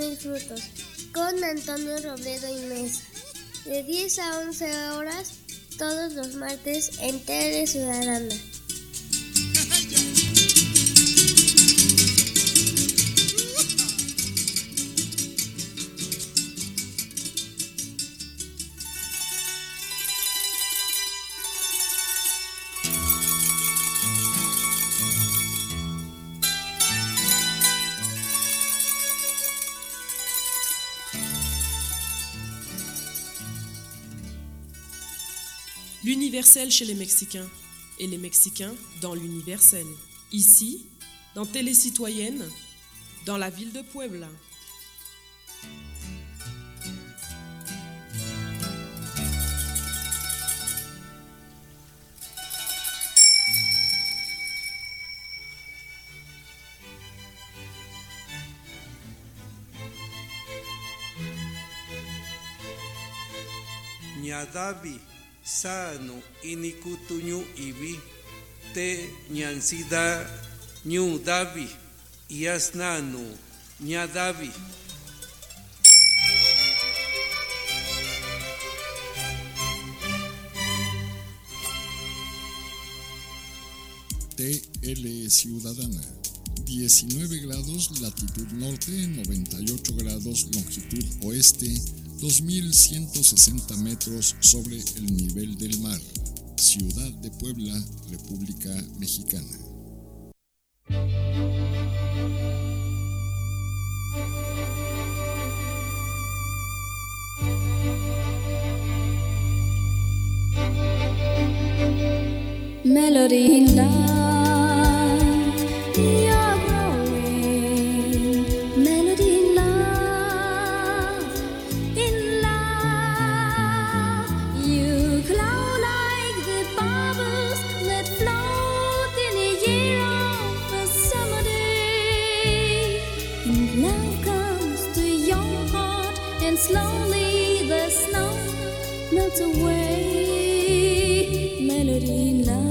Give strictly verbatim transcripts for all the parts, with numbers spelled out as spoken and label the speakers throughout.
Speaker 1: mis frutos, con Antonio Robledo y Mesa, de diez a once horas, todos los martes en Tele Ciudadana.
Speaker 2: L'universel chez les Mexicains et les Mexicains dans l'universel. Ici, dans Télé Citoyenne, dans la ville de Puebla.
Speaker 3: Ñadavi sano inikutuñu ibi te ñansida ñu davi yasnanu ñadavi.
Speaker 4: T L Ciudadana, diecinueve grados latitud norte, noventa y ocho grados longitud oeste, dos mil ciento sesenta metros sobre el nivel del mar. Ciudad de Puebla, República Mexicana.
Speaker 5: Melody in love, you're growing. Melody in love, in love. You glow like the bubbles that float in a year of a summer day. And love comes to your heart, and slowly the snow melts away. Melody in love.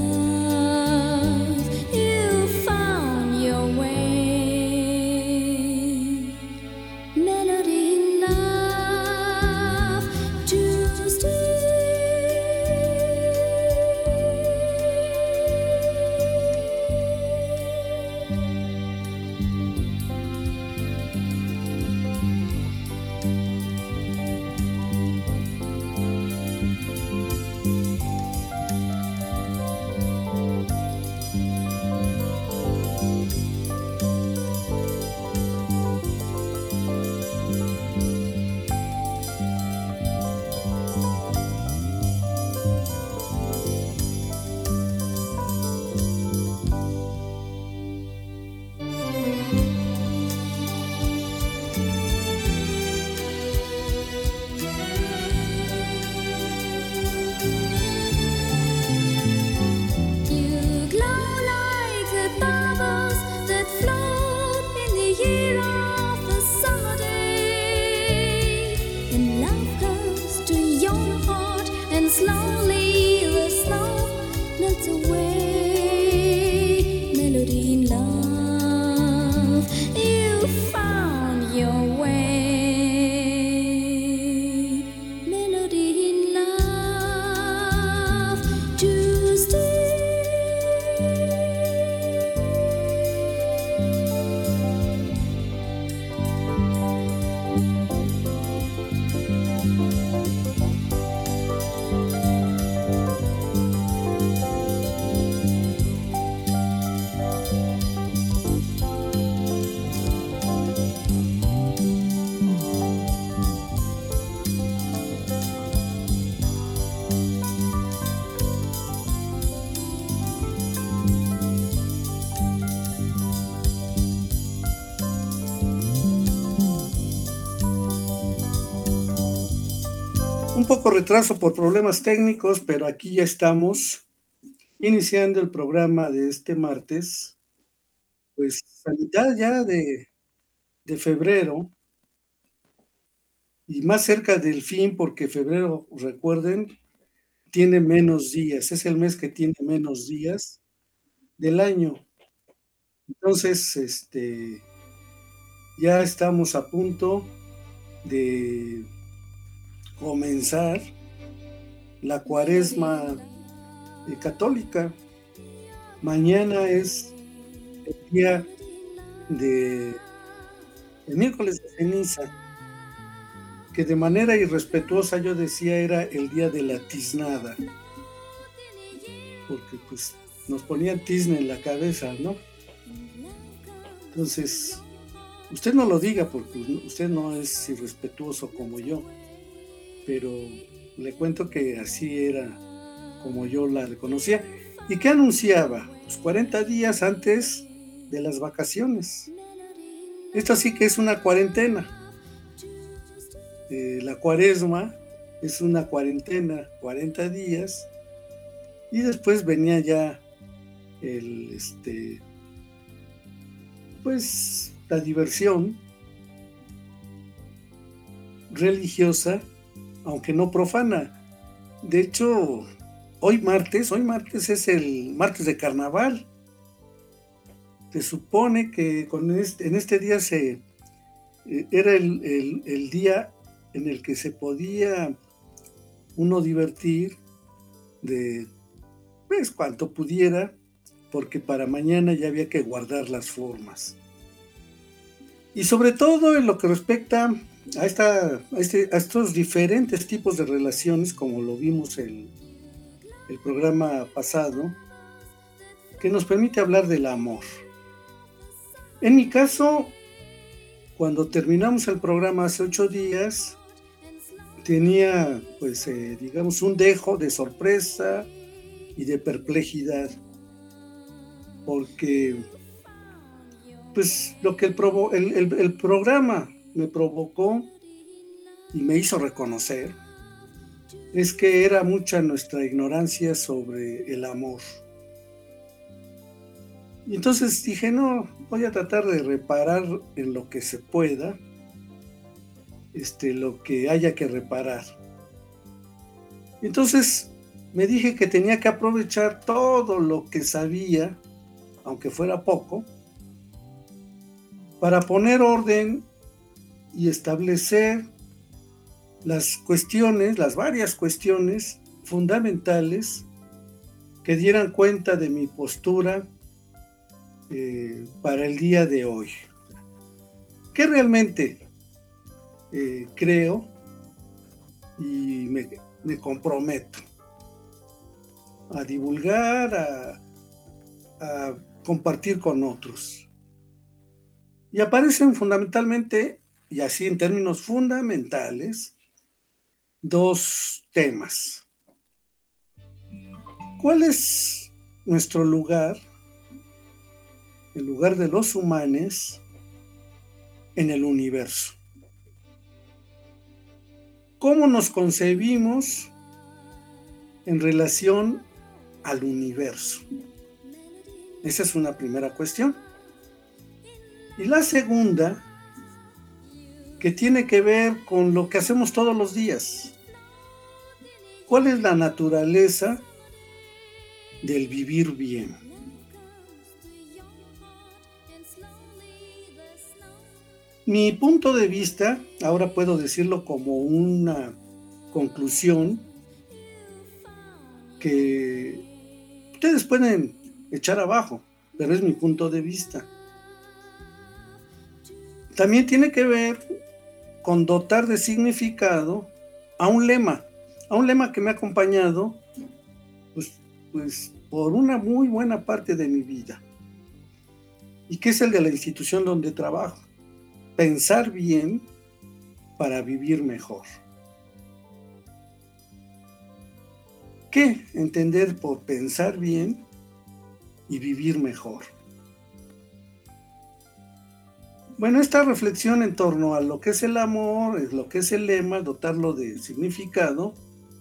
Speaker 6: Un poco retraso por problemas técnicos, pero aquí ya estamos iniciando el programa de este martes, pues a mitad ya de, de febrero y más cerca del fin, porque febrero, recuerden, tiene menos días, es el mes que tiene menos días del año. Entonces, este, ya estamos a punto de comenzar la cuaresma eh, católica. Mañana es el día de el miércoles de ceniza, que de manera irrespetuosa yo decía era el día de la tiznada, porque pues nos ponían tizne en la cabeza, ¿no? Entonces, usted no lo diga porque usted no es irrespetuoso como yo, pero le cuento que así era como yo la reconocía. ¿Y qué anunciaba? Pues cuarenta días antes de las vacaciones. Esto sí que es una cuarentena. Eh, la cuaresma es una cuarentena, cuarenta días, y después venía ya el, este, pues, la diversión religiosa, aunque no profana. De hecho, hoy martes, hoy martes es el martes de carnaval. Se supone que con este, en este día se eh, era el, el, el día en el que se podía uno divertir de pues cuanto pudiera, porque para mañana ya había que guardar las formas. Y sobre todo en lo que respecta a, esta, a, este, a estos diferentes tipos de relaciones, como lo vimos el, el programa pasado, que nos permite hablar del amor. En mi caso, cuando terminamos el programa hace ocho días, tenía, pues, eh, digamos, un dejo de sorpresa y de perplejidad, porque, pues, lo que el, provo- el, el, el programa me provocó y me hizo reconocer es que era mucha nuestra ignorancia sobre el amor. Y entonces dije, no, voy a tratar de reparar en lo que se pueda, este, lo que haya que reparar. Entonces me dije que tenía que aprovechar todo lo que sabía, aunque fuera poco, para poner orden y establecer las cuestiones, las varias cuestiones fundamentales que dieran cuenta de mi postura eh, para el día de hoy. ¿Qué realmente eh, creo y me, me comprometo a divulgar, a, a compartir con otros? Y aparecen fundamentalmente, y así en términos fundamentales, dos temas. ¿Cuál es nuestro lugar, el lugar de los humanos en el universo? ¿Cómo nos concebimos en relación al universo? Esa es una primera cuestión. Y la segunda, que tiene que ver con lo que hacemos todos los días. ¿Cuál es la naturaleza del vivir bien? Mi punto de vista, ahora puedo decirlo como una conclusión que ustedes pueden echar abajo, pero es mi punto de vista. También tiene que ver con dotar de significado a un lema, a un lema que me ha acompañado pues, pues, por una muy buena parte de mi vida, y que es el de la institución donde trabajo: pensar bien para vivir mejor. ¿Qué entender por pensar bien y vivir mejor? Bueno, esta reflexión en torno a lo que es el amor, es lo que es el lema, dotarlo de significado,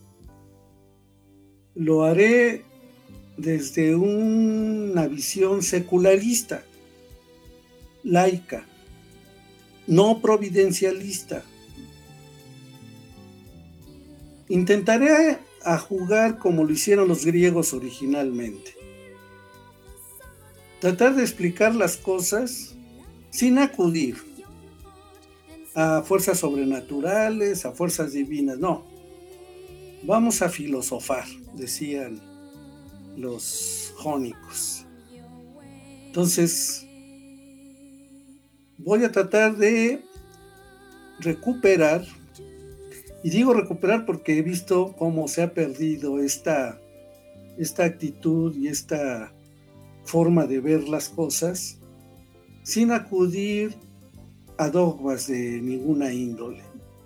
Speaker 6: lo haré desde una visión secularista, laica, no providencialista. Intentaré a jugar como lo hicieron los griegos originalmente. Tratar de explicar las cosas sin acudir a fuerzas sobrenaturales, a fuerzas divinas, no. Vamos a filosofar, decían los jónicos. Entonces, voy a tratar de recuperar, y digo recuperar porque he visto cómo se ha perdido esta, esta actitud y esta forma de ver las cosas sin acudir a dogmas de ninguna índole.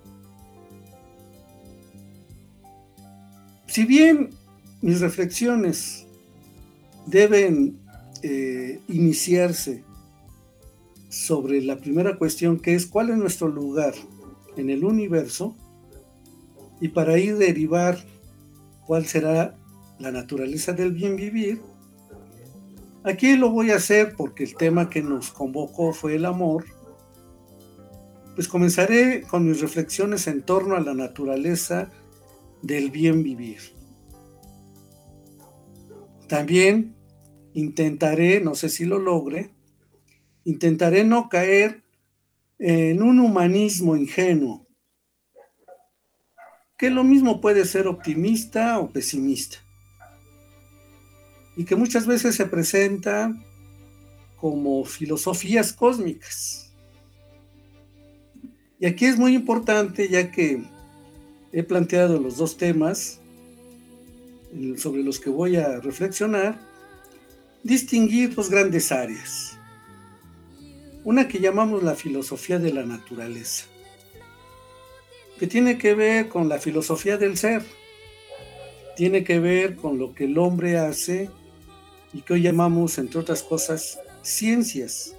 Speaker 6: Si bien mis reflexiones deben eh, iniciarse sobre la primera cuestión, que es cuál es nuestro lugar en el universo, y para ahí derivar cuál será la naturaleza del bien vivir, aquí lo voy a hacer porque el tema que nos convocó fue el amor. Pues comenzaré con mis reflexiones en torno a la naturaleza del bien vivir. También intentaré, no sé si lo logre, intentaré no caer en un humanismo ingenuo, que lo mismo puede ser optimista o pesimista, y que muchas veces se presenta como filosofías cósmicas. Y aquí es muy importante, ya que he planteado los dos temas sobre los que voy a reflexionar, distinguir dos grandes áreas. Una que llamamos la filosofía de la naturaleza, que tiene que ver con la filosofía del ser, tiene que ver con lo que el hombre hace y que hoy llamamos, entre otras cosas, ciencias.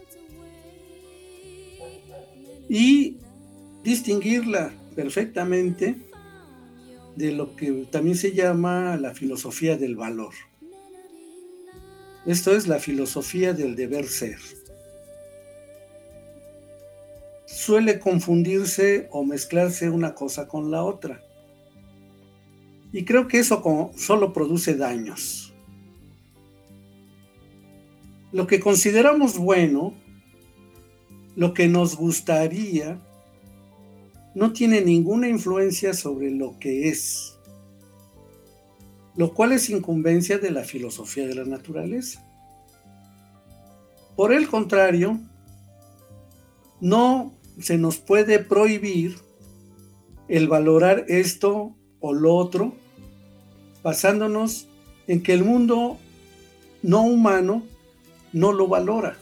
Speaker 6: Y distinguirla perfectamente de lo que también se llama la filosofía del valor. Esto es la filosofía del deber ser. Suele confundirse o mezclarse una cosa con la otra. Y creo que eso solo produce daños. Lo que consideramos bueno, lo que nos gustaría, no tiene ninguna influencia sobre lo que es, lo cual es incumbencia de la filosofía de la naturaleza. Por el contrario, no se nos puede prohibir el valorar esto o lo otro, basándonos en que el mundo no humano no lo valora.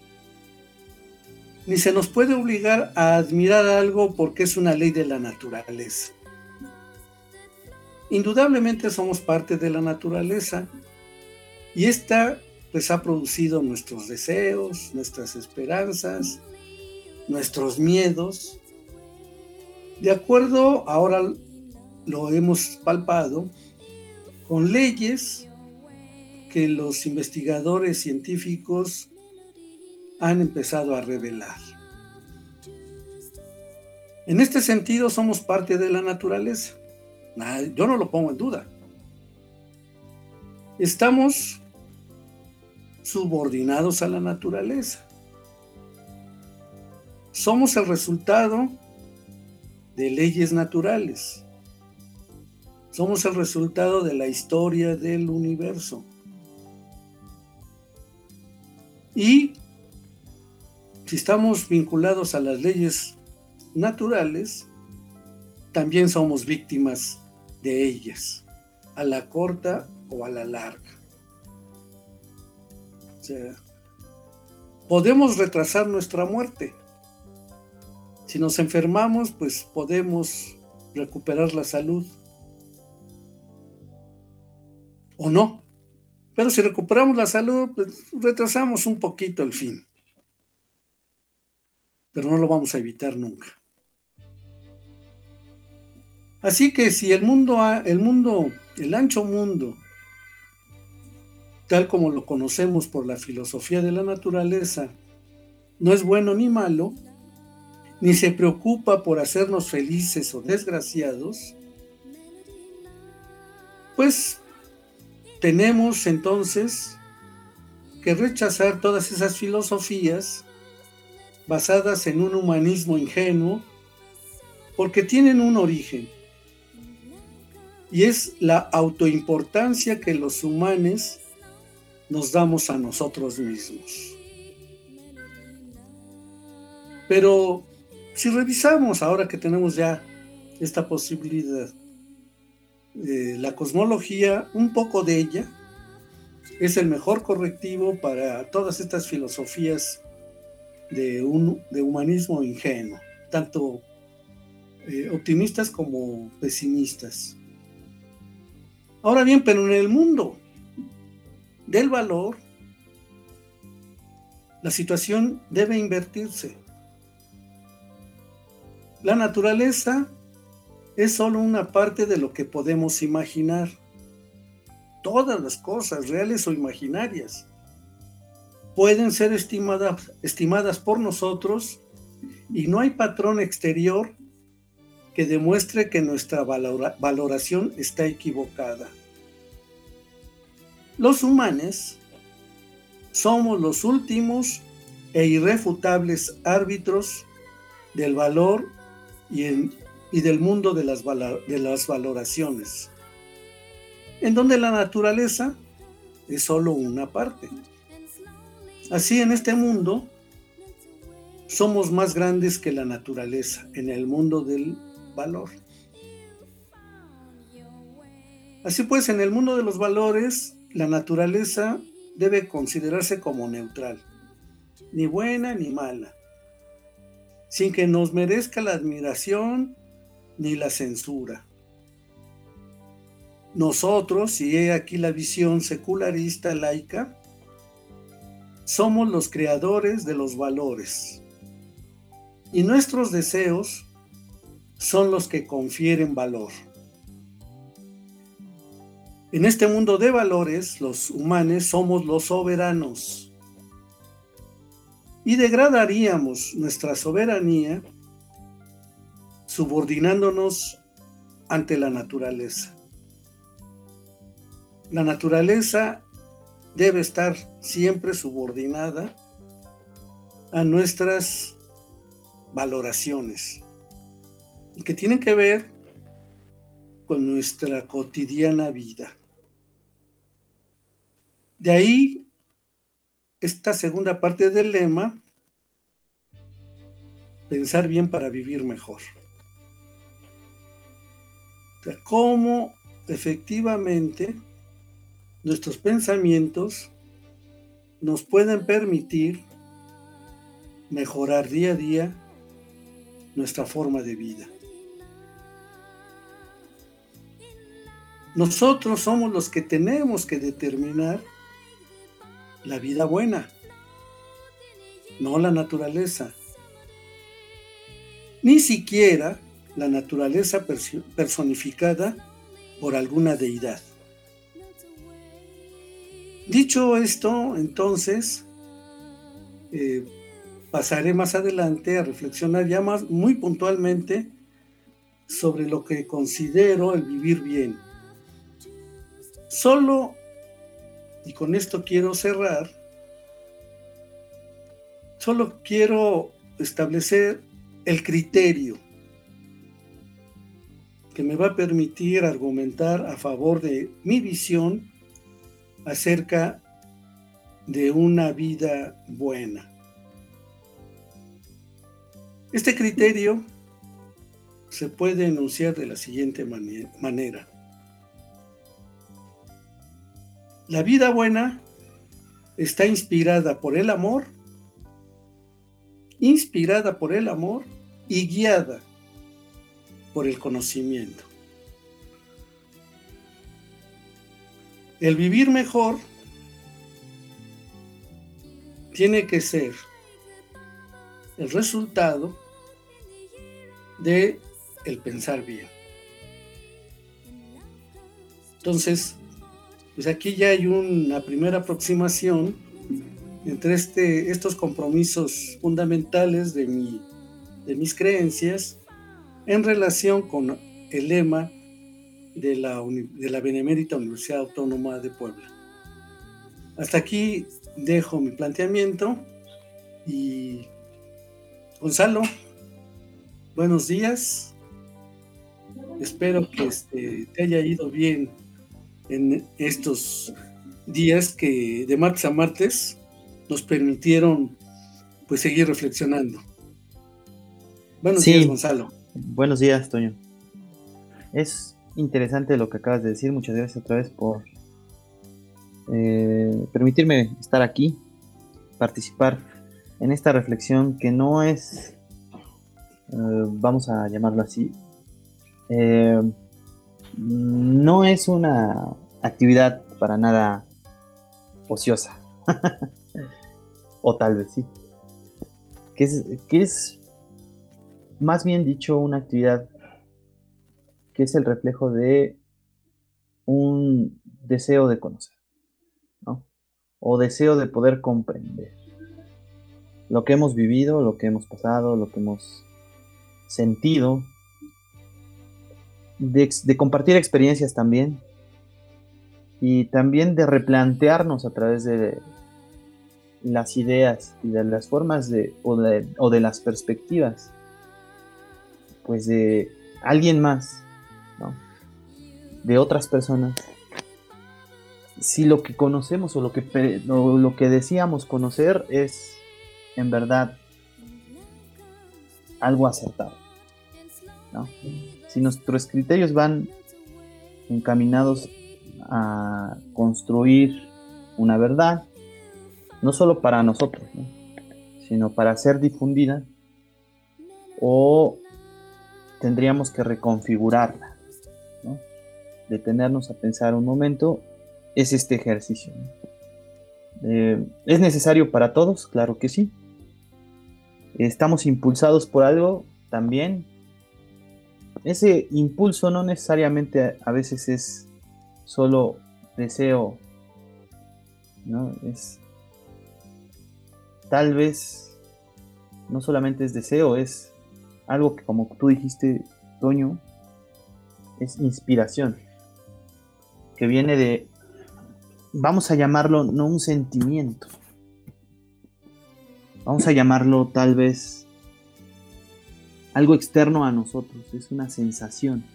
Speaker 6: Ni se nos puede obligar a admirar algo porque es una ley de la naturaleza. Indudablemente somos parte de la naturaleza y esta pues ha producido nuestros deseos, nuestras esperanzas, nuestros miedos. De acuerdo, ahora lo hemos palpado, con leyes que los investigadores científicos han empezado a revelar. En este sentido, somos parte de la naturaleza. Yo no lo pongo en duda. Estamos subordinados a la naturaleza. Somos el resultado de leyes naturales. Somos el resultado de la historia del universo. Y si estamos vinculados a las leyes naturales, también somos víctimas de ellas, a la corta o a la larga. O sea, podemos retrasar nuestra muerte. Si nos enfermamos, pues podemos recuperar la salud. O no. Pero si recuperamos la salud, pues retrasamos un poquito el fin. Pero no lo vamos a evitar nunca. Así que si el mundo, el mundo, el ancho mundo, tal como lo conocemos por la filosofía de la naturaleza, no es bueno ni malo, ni se preocupa por hacernos felices o desgraciados, pues tenemos entonces que rechazar todas esas filosofías basadas en un humanismo ingenuo porque tienen un origen, y es la autoimportancia que los humanos nos damos a nosotros mismos. Pero si revisamos, ahora que tenemos ya esta posibilidad, eh, la cosmología, un poco de ella, es el mejor correctivo para todas estas filosofías de, un, de humanismo ingenuo, tanto eh, optimistas como pesimistas. Ahora bien, pero en el mundo del valor, la situación debe invertirse. La naturaleza es solo una parte de lo que podemos imaginar. Todas las cosas, reales o imaginarias, pueden ser estimadas, estimadas por nosotros, y no hay patrón exterior que demuestre que nuestra valora, valoración está equivocada. Los humanos somos los últimos e irrefutables árbitros del valor y, en, y del mundo de las, de las valoraciones, en donde la naturaleza es solo una parte. Así, en este mundo somos más grandes que la naturaleza, en el mundo del valor. Así pues, en el mundo de los valores, la naturaleza debe considerarse como neutral, ni buena ni mala, sin que nos merezca la admiración ni la censura. Nosotros, y he aquí la visión secularista laica, somos los creadores de los valores, y nuestros deseos son los que confieren valor. En este mundo de valores, los humanos somos los soberanos, y degradaríamos nuestra soberanía subordinándonos ante la naturaleza. La naturaleza debe estar siempre subordinada a nuestras valoraciones, que tienen que ver con nuestra cotidiana vida. De ahí esta segunda parte del lema, pensar bien para vivir mejor. O sea, cómo efectivamente nuestros pensamientos nos pueden permitir mejorar día a día nuestra forma de vida. Nosotros somos los que tenemos que determinar la vida buena, no la naturaleza, ni siquiera la naturaleza personificada por alguna deidad. Dicho esto, entonces, eh, pasaré más adelante a reflexionar ya más muy puntualmente sobre lo que considero el vivir bien. Solo, y con esto quiero cerrar, solo quiero establecer el criterio que me va a permitir argumentar a favor de mi visión acerca de una vida buena. Este criterio se puede enunciar de la siguiente manera. La vida buena está inspirada por el amor, inspirada por el amor y guiada por el conocimiento. El vivir mejor tiene que ser el resultado de el pensar bien. Entonces, pues aquí ya hay una primera aproximación entre este, estos compromisos fundamentales de, mi, de mis creencias en relación con el lema de la, de la Benemérita Universidad Autónoma de Puebla. Hasta aquí dejo mi planteamiento y Gonzalo, buenos días Espero que este, te haya ido bien en estos días que de martes a martes nos permitieron pues seguir reflexionando. Buenos
Speaker 7: Sí.
Speaker 6: días, Gonzalo.
Speaker 7: Buenos días, Toño. Es interesante lo que acabas de decir. Muchas gracias otra vez por eh, permitirme estar aquí, participar en esta reflexión que no es, eh, vamos a llamarlo así, eh, no es una actividad para nada ociosa. O tal vez sí. Que es, que es más bien dicho una actividad que es el reflejo de un deseo de conocer, ¿no? O deseo de poder comprender lo que hemos vivido, lo que hemos pasado, lo que hemos sentido, de, de compartir experiencias también, y también de replantearnos a través de las ideas y de las formas de o, de o de las perspectivas pues de alguien más, ¿no? De otras personas, si lo que conocemos o lo que, o lo que decíamos conocer es en verdad algo acertado, ¿no? Si nuestros criterios van encaminados a construir una verdad, no solo para nosotros, ¿no? Sino para ser difundida, o tendríamos que reconfigurarla, ¿no? Detenernos a pensar un momento, es este ejercicio, ¿no? Eh, ¿Es necesario para todos? Claro que sí. ¿Estamos impulsados por algo? También. Ese impulso no necesariamente a, a veces es solo deseo, ¿no? Es tal vez no solamente es deseo, es algo que, como tú dijiste, Toño, es inspiración, que viene de, vamos a llamarlo, no un sentimiento, vamos a llamarlo tal vez algo externo a nosotros, es una sensación.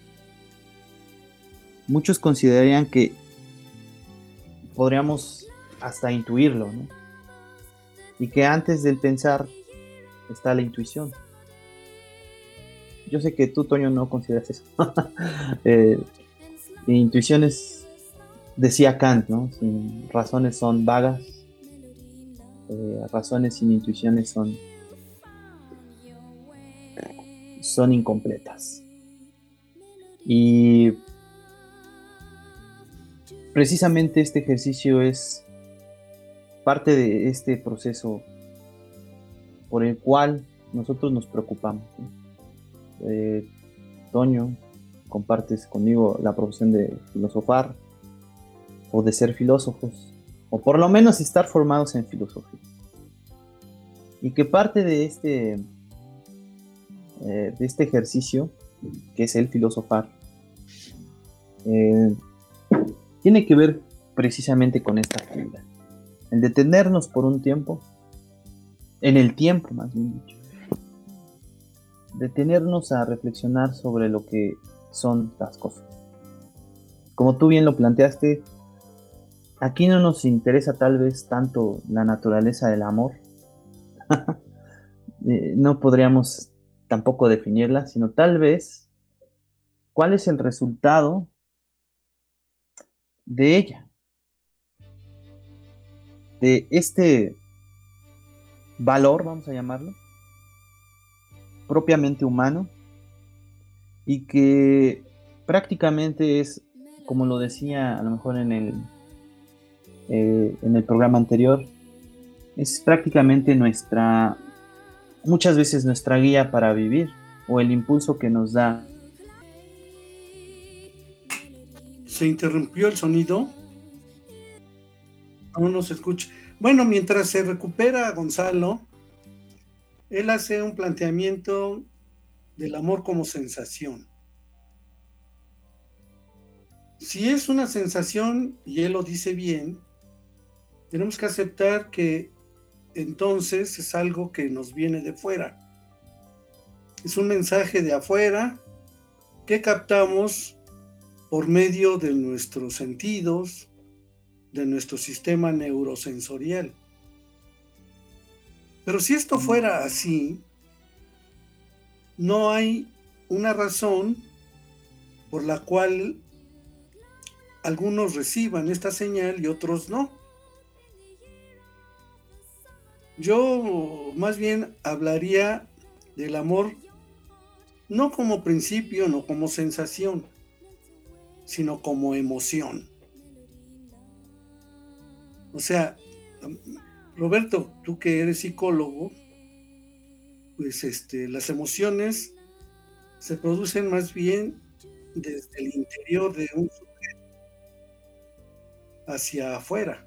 Speaker 7: Muchos considerarían que podríamos hasta intuirlo, ¿no? Y que antes del pensar está la intuición. Yo sé que tú, Toño, no consideras eso. eh, intuiciones, decía Kant, ¿no? Sin razones son vagas, eh, razones sin intuiciones son, son incompletas. Y precisamente este ejercicio es parte de este proceso por el cual nosotros nos preocupamos, ¿no? Eh, Toño, compartes conmigo la profesión de filosofar o de ser filósofos, o por lo menos estar formados en filosofía, y que parte de este eh, de este ejercicio que es el filosofar eh, tiene que ver precisamente con esta actividad, el detenernos por un tiempo, en el tiempo más bien dicho, detenernos a reflexionar sobre lo que son las cosas. Como tú bien lo planteaste, aquí no nos interesa tal vez tanto la naturaleza del amor, eh, no podríamos tampoco definirla, sino tal vez cuál es el resultado de ella, de este valor, vamos a llamarlo, propiamente humano, y que prácticamente es, como lo decía a lo mejor en el eh, en el programa anterior, es prácticamente nuestra, muchas veces nuestra guía para vivir, o el impulso que nos da.
Speaker 6: Se interrumpió el sonido, no nos escucha. Bueno, mientras se recupera Gonzalo, él hace un planteamiento del amor como sensación. Si es una sensación, y él lo dice bien, tenemos que aceptar que entonces es algo que nos viene de fuera. Es un mensaje de afuera que captamos por medio de nuestros sentidos, de nuestro sistema neurosensorial. Pero si esto fuera así, no hay una razón por la cual algunos reciban esta señal y otros no. Yo más bien hablaría del amor no como principio, no como sensación, sino como emoción. O sea, Roberto, tú que eres psicólogo, pues este, las emociones se producen más bien desde el interior de un sujeto hacia afuera.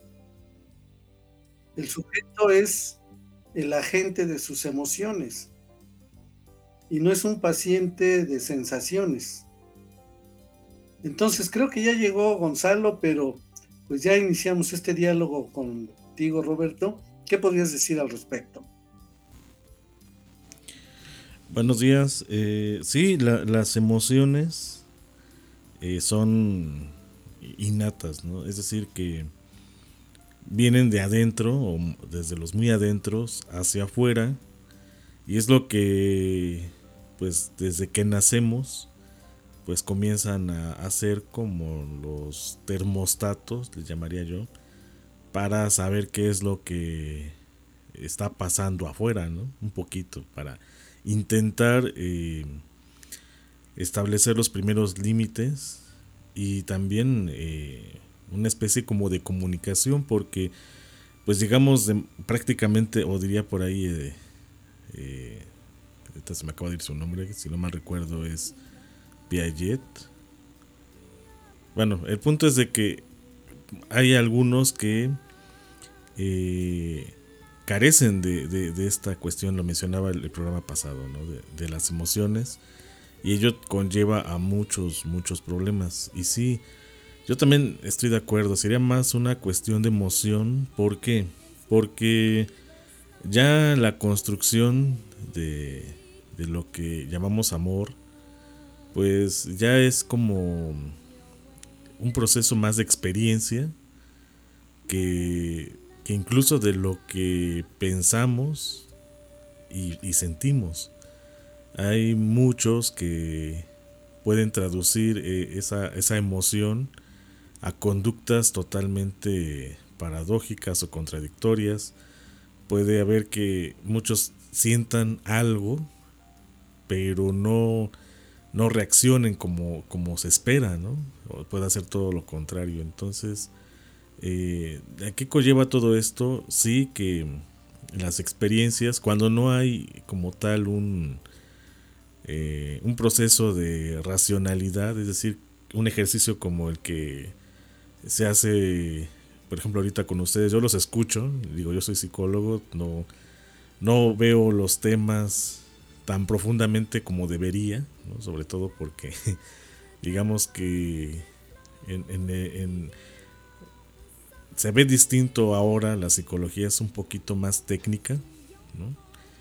Speaker 6: El sujeto es el agente de sus emociones y no es un paciente de sensaciones. Entonces creo que ya llegó Gonzalo, pero pues ya iniciamos este diálogo contigo, Roberto. ¿Qué podrías decir al respecto?
Speaker 8: Buenos días. Eh, sí, la, las emociones eh, son innatas, ¿no? Es decir, que vienen de adentro, o desde los muy adentros hacia afuera, y es lo que, pues, desde que nacemos, pues comienzan a hacer como los termostatos, les llamaría yo, para saber qué es lo que está pasando afuera, ¿no? Un poquito, para intentar eh, establecer los primeros límites y también eh, una especie como de comunicación, porque pues digamos de, prácticamente, o diría por ahí, eh, eh, ahorita se me acaba de ir su nombre, si no mal recuerdo es Piaget. Bueno, el punto es de que hay algunos que eh, carecen de, de, de esta cuestión, lo mencionaba el, el programa pasado, ¿no? de, de las emociones, y ello conlleva a muchos, muchos problemas. Y sí, yo también estoy de acuerdo, sería más una cuestión de emoción. ¿Por qué? Porque ya la construcción de, de lo que llamamos amor, pues ya es como un proceso más de experiencia que, que incluso de lo que pensamos y, y sentimos. Hay muchos que pueden traducir eh, esa, esa emoción a conductas totalmente paradójicas o contradictorias. Puede haber que muchos sientan algo, pero no, no reaccionen como, como se espera, ¿no? O puede hacer todo lo contrario. Entonces, eh, ¿a qué conlleva todo esto? Sí, que las experiencias, cuando no hay como tal un, eh, un proceso de racionalidad, es decir, un ejercicio como el que se hace, por ejemplo, ahorita con ustedes, yo los escucho, digo, yo soy psicólogo, no, no veo los temas tan profundamente como debería, ¿no? Sobre todo porque digamos que en, en, en, se ve distinto ahora, la psicología es un poquito más técnica, ¿no?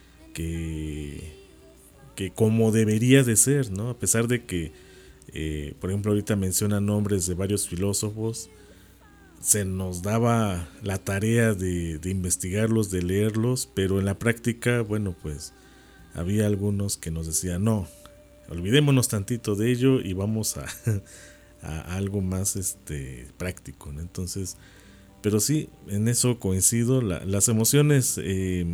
Speaker 8: que, que como debería de ser, ¿no? A pesar de que Eh, por ejemplo, ahorita menciona nombres de varios filósofos, se nos daba la tarea de, de investigarlos, de leerlos, pero en la práctica, bueno, pues había algunos que nos decían, no, olvidémonos tantito de ello y vamos a, a algo más este, práctico, ¿no? Entonces, pero sí, en eso coincido, la, las emociones eh,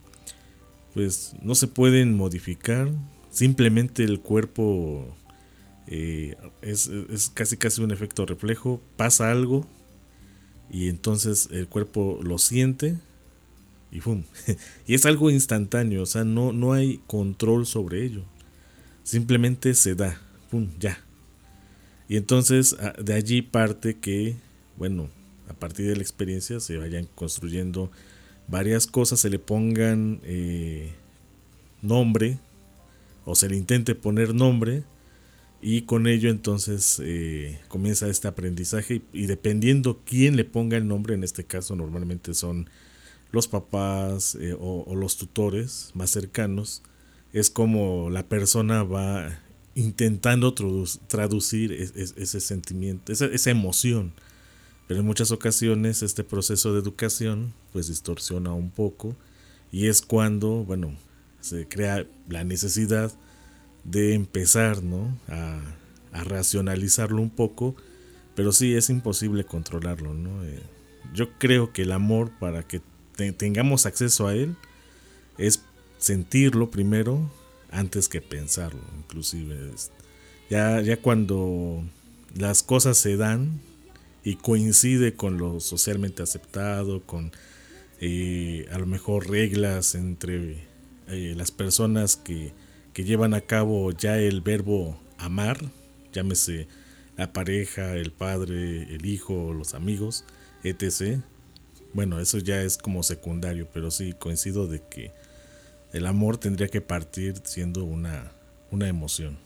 Speaker 8: pues no se pueden modificar, simplemente el cuerpo Eh, es, es casi casi un efecto reflejo, pasa algo y entonces el cuerpo lo siente y ¡pum! Y es algo instantáneo, o sea, no, no hay control sobre ello, simplemente se da, ¡pum! Ya. Y entonces de allí parte que, bueno, a partir de la experiencia se vayan construyendo varias cosas, se le pongan eh, nombre o se le intente poner nombre. Y con ello entonces eh, comienza este aprendizaje y, y dependiendo quién le ponga el nombre, en este caso normalmente son los papás eh, o, o los tutores más cercanos, es como la persona va intentando tradu- traducir es, es, ese sentimiento, esa, esa emoción. Pero en muchas ocasiones este proceso de educación pues distorsiona un poco, y es cuando, bueno, se crea la necesidad de empezar, ¿no?, a, a racionalizarlo un poco, pero sí es imposible controlarlo, ¿no? Eh, yo creo que el amor, para que te, tengamos acceso a él, es sentirlo primero antes que pensarlo. Inclusive es, ya, ya cuando las cosas se dan y coincide con lo socialmente aceptado, con eh, a lo mejor reglas entre eh, las personas que, que llevan a cabo ya el verbo amar, llámese la pareja, el padre, el hijo, los amigos, etcétera. Bueno, eso ya es como secundario, pero sí coincido de que el amor tendría que partir siendo una, una emoción.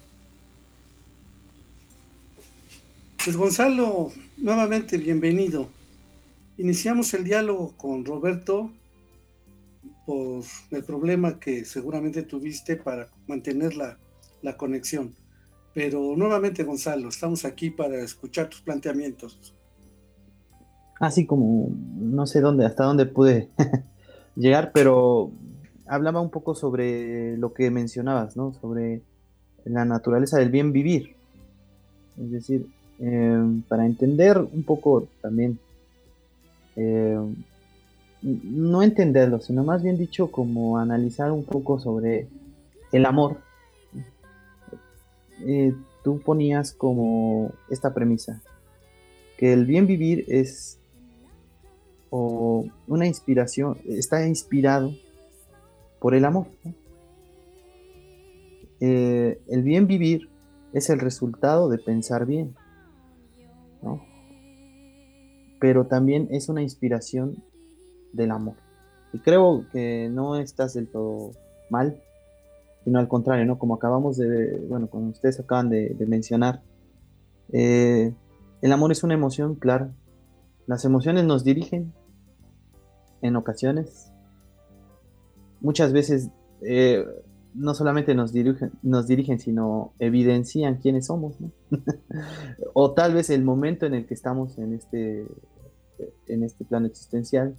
Speaker 6: Pues Gonzalo, nuevamente bienvenido. Iniciamos el diálogo con Roberto por el problema que seguramente tuviste para mantener la, la conexión. Pero nuevamente, Gonzalo, estamos aquí para escuchar tus planteamientos.
Speaker 7: Así como no sé dónde, hasta dónde pude llegar, pero hablaba un poco sobre lo que mencionabas, ¿no? Sobre la naturaleza del bien vivir. Es decir, eh, para entender un poco también, eh, no entenderlo, sino más bien dicho, como analizar un poco sobre el amor. Eh, tú ponías como esta premisa, que el bien vivir es o una inspiración, está inspirado por el amor, ¿no? Eh, el bien vivir es el resultado de pensar bien, ¿no? Pero también es una inspiración del amor. Y creo que no estás del todo mal, sino al contrario, ¿no? Como acabamos de, bueno, como ustedes acaban de, de mencionar, eh, el amor es una emoción, claro. Las emociones nos dirigen en ocasiones. Muchas veces eh, no solamente nos dirigen, nos dirigen, sino evidencian quiénes somos, ¿no? O tal vez el momento en el que estamos en este, en este plano existencial.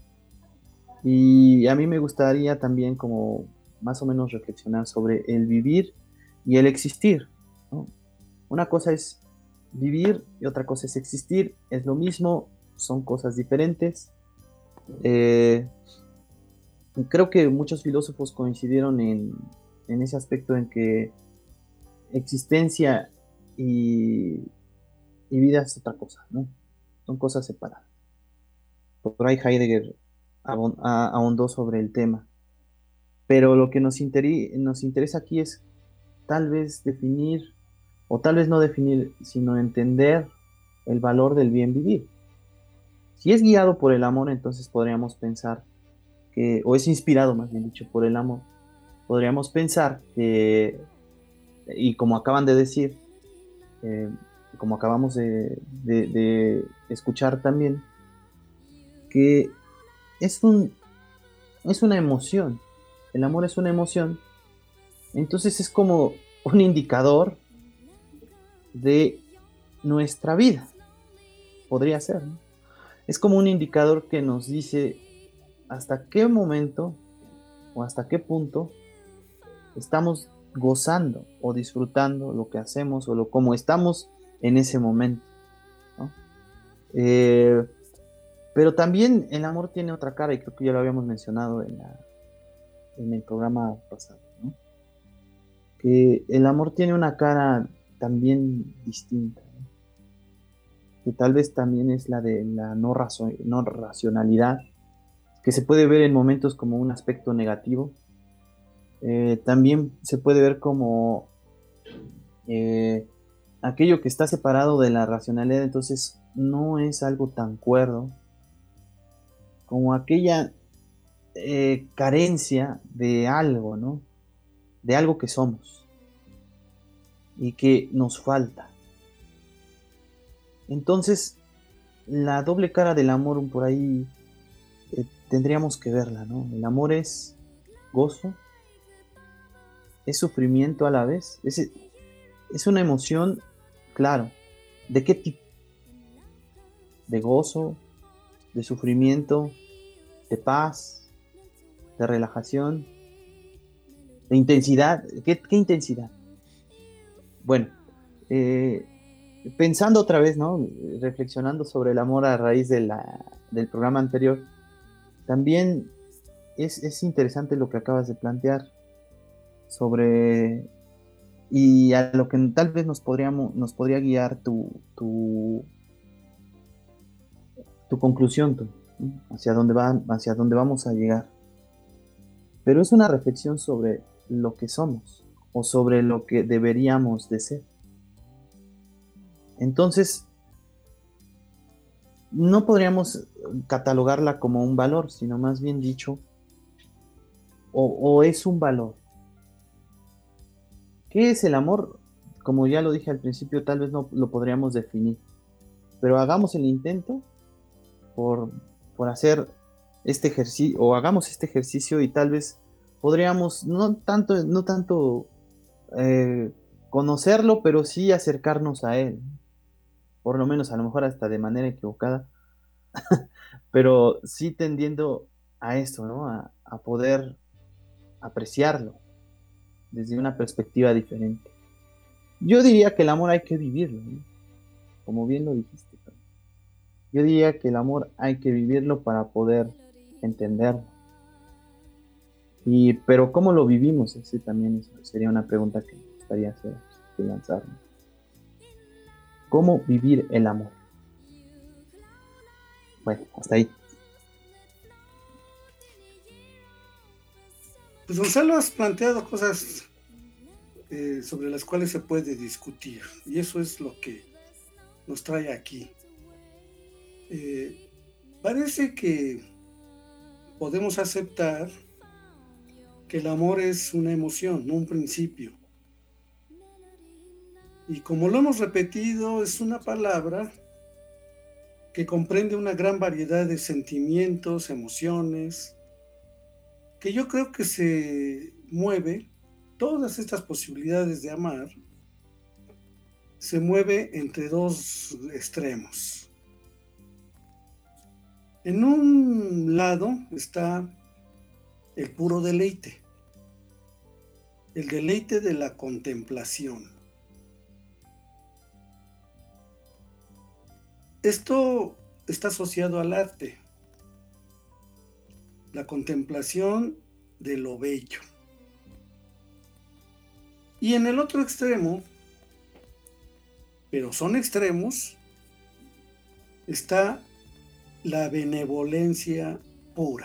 Speaker 7: Y a mí me gustaría también como más o menos reflexionar sobre el vivir y el existir, ¿no? Una cosa es vivir y otra cosa es existir. Es lo mismo, son cosas diferentes. Eh, creo que muchos filósofos coincidieron en, en ese aspecto, en que existencia y, y vida es otra cosa, ¿no? Son cosas separadas. Por ahí Heidegger ahondó sobre el tema. Pero lo que nos, interi- nos interesa aquí es tal vez definir, o tal vez no definir, sino entender el valor del bien vivir. Si es guiado por el amor, entonces podríamos pensar que, o es inspirado más bien dicho por el amor, podríamos pensar que, y como acaban de decir, eh, como acabamos de, de, de escuchar también, que es, un, es una emoción. El amor es una emoción. Entonces es como un indicador de nuestra vida. Podría ser, ¿no? Es como un indicador que nos dice hasta qué momento o hasta qué punto estamos gozando o disfrutando lo que hacemos o lo como estamos en ese momento, ¿no? Eh, pero también el amor tiene otra cara, y creo que ya lo habíamos mencionado en, la, en el programa pasado, ¿no? Que el amor tiene una cara también distinta, ¿no? Que tal vez también es la de la no, razo- no racionalidad, que se puede ver en momentos como un aspecto negativo. Eh, también se puede ver como eh, aquello que está separado de la racionalidad, entonces no es algo tan cuerdo, como aquella eh, carencia de algo, ¿no? De algo que somos y que nos falta. Entonces, la doble cara del amor por ahí eh, tendríamos que verla, ¿no? El amor es gozo, es sufrimiento a la vez, es, es una emoción, claro, ¿de qué tipo? De gozo, de sufrimiento, de paz, de relajación, de intensidad. ¿Qué, qué intensidad? Bueno, eh, pensando otra vez, ¿no? Reflexionando sobre el amor a raíz de la, del programa anterior, también es, es interesante lo que acabas de plantear sobre, y a lo que tal vez nos, podríamos, nos podría guiar tu, tu, tu conclusión, tu, ¿no? hacia dónde va, hacia dónde vamos a llegar. Pero es una reflexión sobre lo que somos o sobre lo que deberíamos de ser. Entonces, no podríamos catalogarla como un valor, sino más bien dicho, o, o es un valor. ¿Qué es el amor? Como ya lo dije al principio, tal vez no lo podríamos definir, pero hagamos el intento por, por hacer este ejercicio, o hagamos este ejercicio y tal vez podríamos no tanto, no tanto eh, conocerlo, pero sí acercarnos a él, por lo menos a lo mejor hasta de manera equivocada, pero sí tendiendo a esto, ¿no? A, a poder apreciarlo desde una perspectiva diferente. Yo diría que el amor hay que vivirlo, ¿no? Como bien lo dijiste. Yo diría que el amor hay que vivirlo para poder entenderlo. Y, pero ¿cómo lo vivimos? Ese también sería una pregunta que me gustaría hacer, que lanzarme. ¿Cómo vivir el amor? Bueno, hasta ahí.
Speaker 6: Pues Gonzalo, has planteado cosas eh, sobre las cuales se puede discutir, y eso es lo que nos trae aquí. Eh, parece que podemos aceptar que el amor es una emoción, no un principio. Y como lo hemos repetido, es una palabra que comprende una gran variedad de sentimientos, emociones, que yo creo que se mueve, todas estas posibilidades de amar, se mueve entre dos extremos. En un lado está el puro deleite, el deleite de la contemplación. Esto está asociado al arte, la contemplación de lo bello. Y en el otro extremo, pero son extremos, está la benevolencia pura.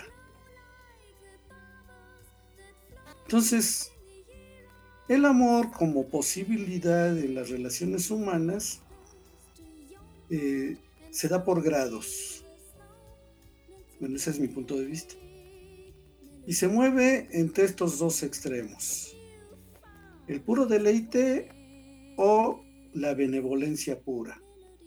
Speaker 6: Entonces, el amor como posibilidad en las relaciones humanas eh, se da por grados. Bueno, ese es mi punto de vista. Y se mueve entre estos dos extremos: el puro deleite o la benevolencia pura.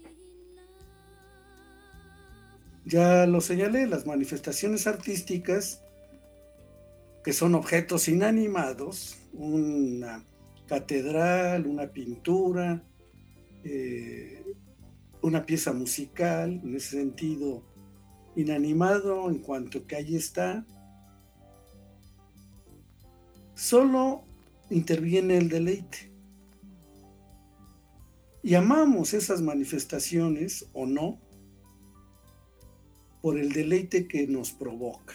Speaker 6: Ya lo señalé, las manifestaciones artísticas, que son objetos inanimados, una catedral, una pintura, eh, una pieza musical, en ese sentido inanimado en cuanto que ahí está, solo interviene el deleite. Y amamos esas manifestaciones o no por el deleite que nos provoca.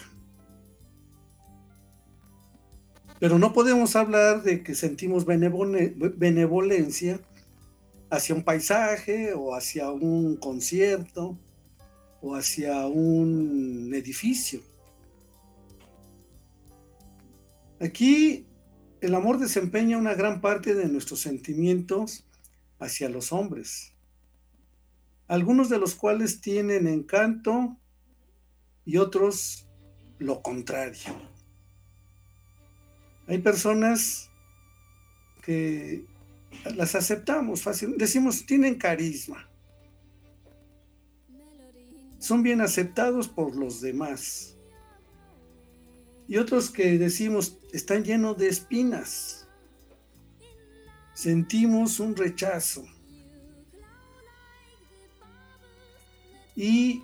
Speaker 6: Pero no podemos hablar de que sentimos benevolencia hacia un paisaje o hacia un concierto o hacia un edificio. Aquí el amor desempeña una gran parte de nuestros sentimientos hacia los hombres, algunos de los cuales tienen encanto y otros lo contrario. Hay personas que las aceptamos fácilmente, decimos tienen carisma, son bien aceptados por los demás, y otros que decimos están llenos de espinas, sentimos un rechazo. Y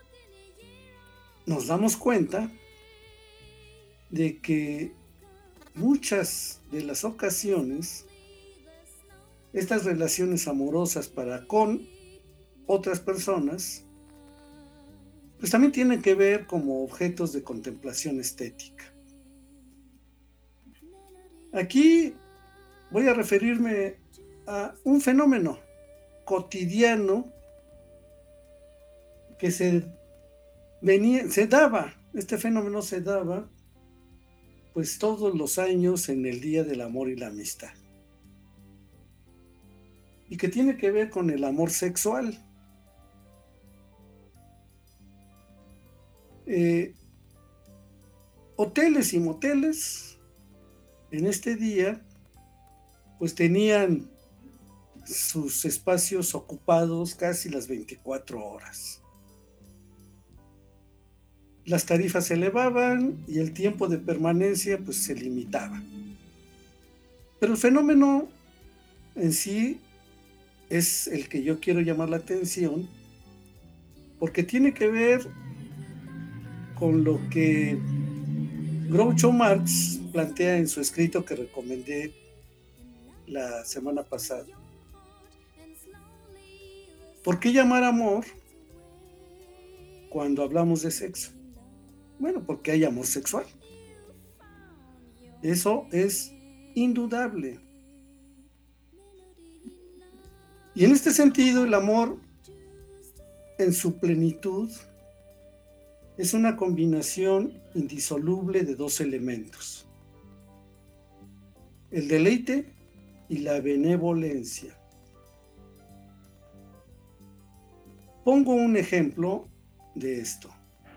Speaker 6: nos damos cuenta de que muchas de las ocasiones estas relaciones amorosas para con otras personas pues también tienen que ver como objetos de contemplación estética. Aquí voy a referirme a un fenómeno cotidiano que se venía, se daba, este fenómeno se daba pues todos los años en el Día del Amor y la Amistad. Y que tiene que ver con el amor sexual. Eh, hoteles y moteles en este día pues tenían sus espacios ocupados casi las veinticuatro horas. Las tarifas se elevaban y el tiempo de permanencia pues se limitaba. Pero el fenómeno en sí es el que yo quiero llamar la atención porque tiene que ver con lo que Groucho Marx plantea en su escrito que recomendé la semana pasada. ¿Por qué llamar amor cuando hablamos de sexo? Bueno, porque hay amor sexual. Eso es indudable. Y en este sentido, el amor en su plenitud es una combinación indisoluble de dos elementos: el deleite y la benevolencia. Pongo un ejemplo de esto.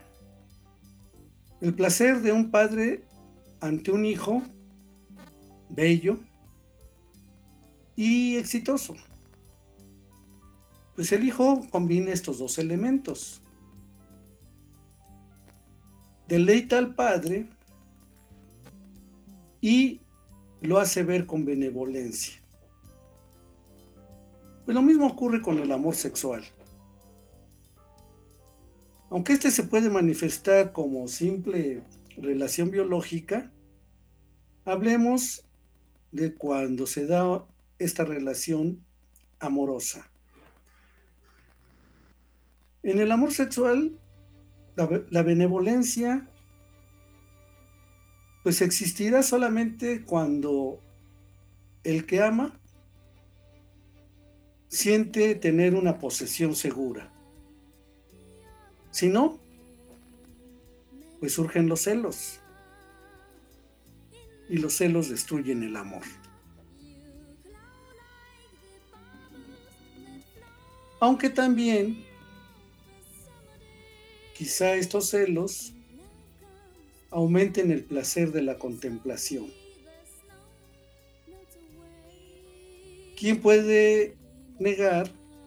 Speaker 6: El placer de un padre ante un hijo bello y exitoso. Pues el hijo combina estos dos elementos. Deleita al padre y lo hace ver con benevolencia. Pues lo mismo ocurre con el amor sexual. Aunque este se puede manifestar como simple relación biológica, hablemos de cuando se da esta relación amorosa. En el amor sexual, la, la benevolencia pues existirá solamente cuando el que ama siente tener una posesión segura. Si no, pues surgen los celos. Y los celos destruyen el amor. Aunque también, quizá estos celos aumenten el placer de la contemplación. ¿Quién puede negar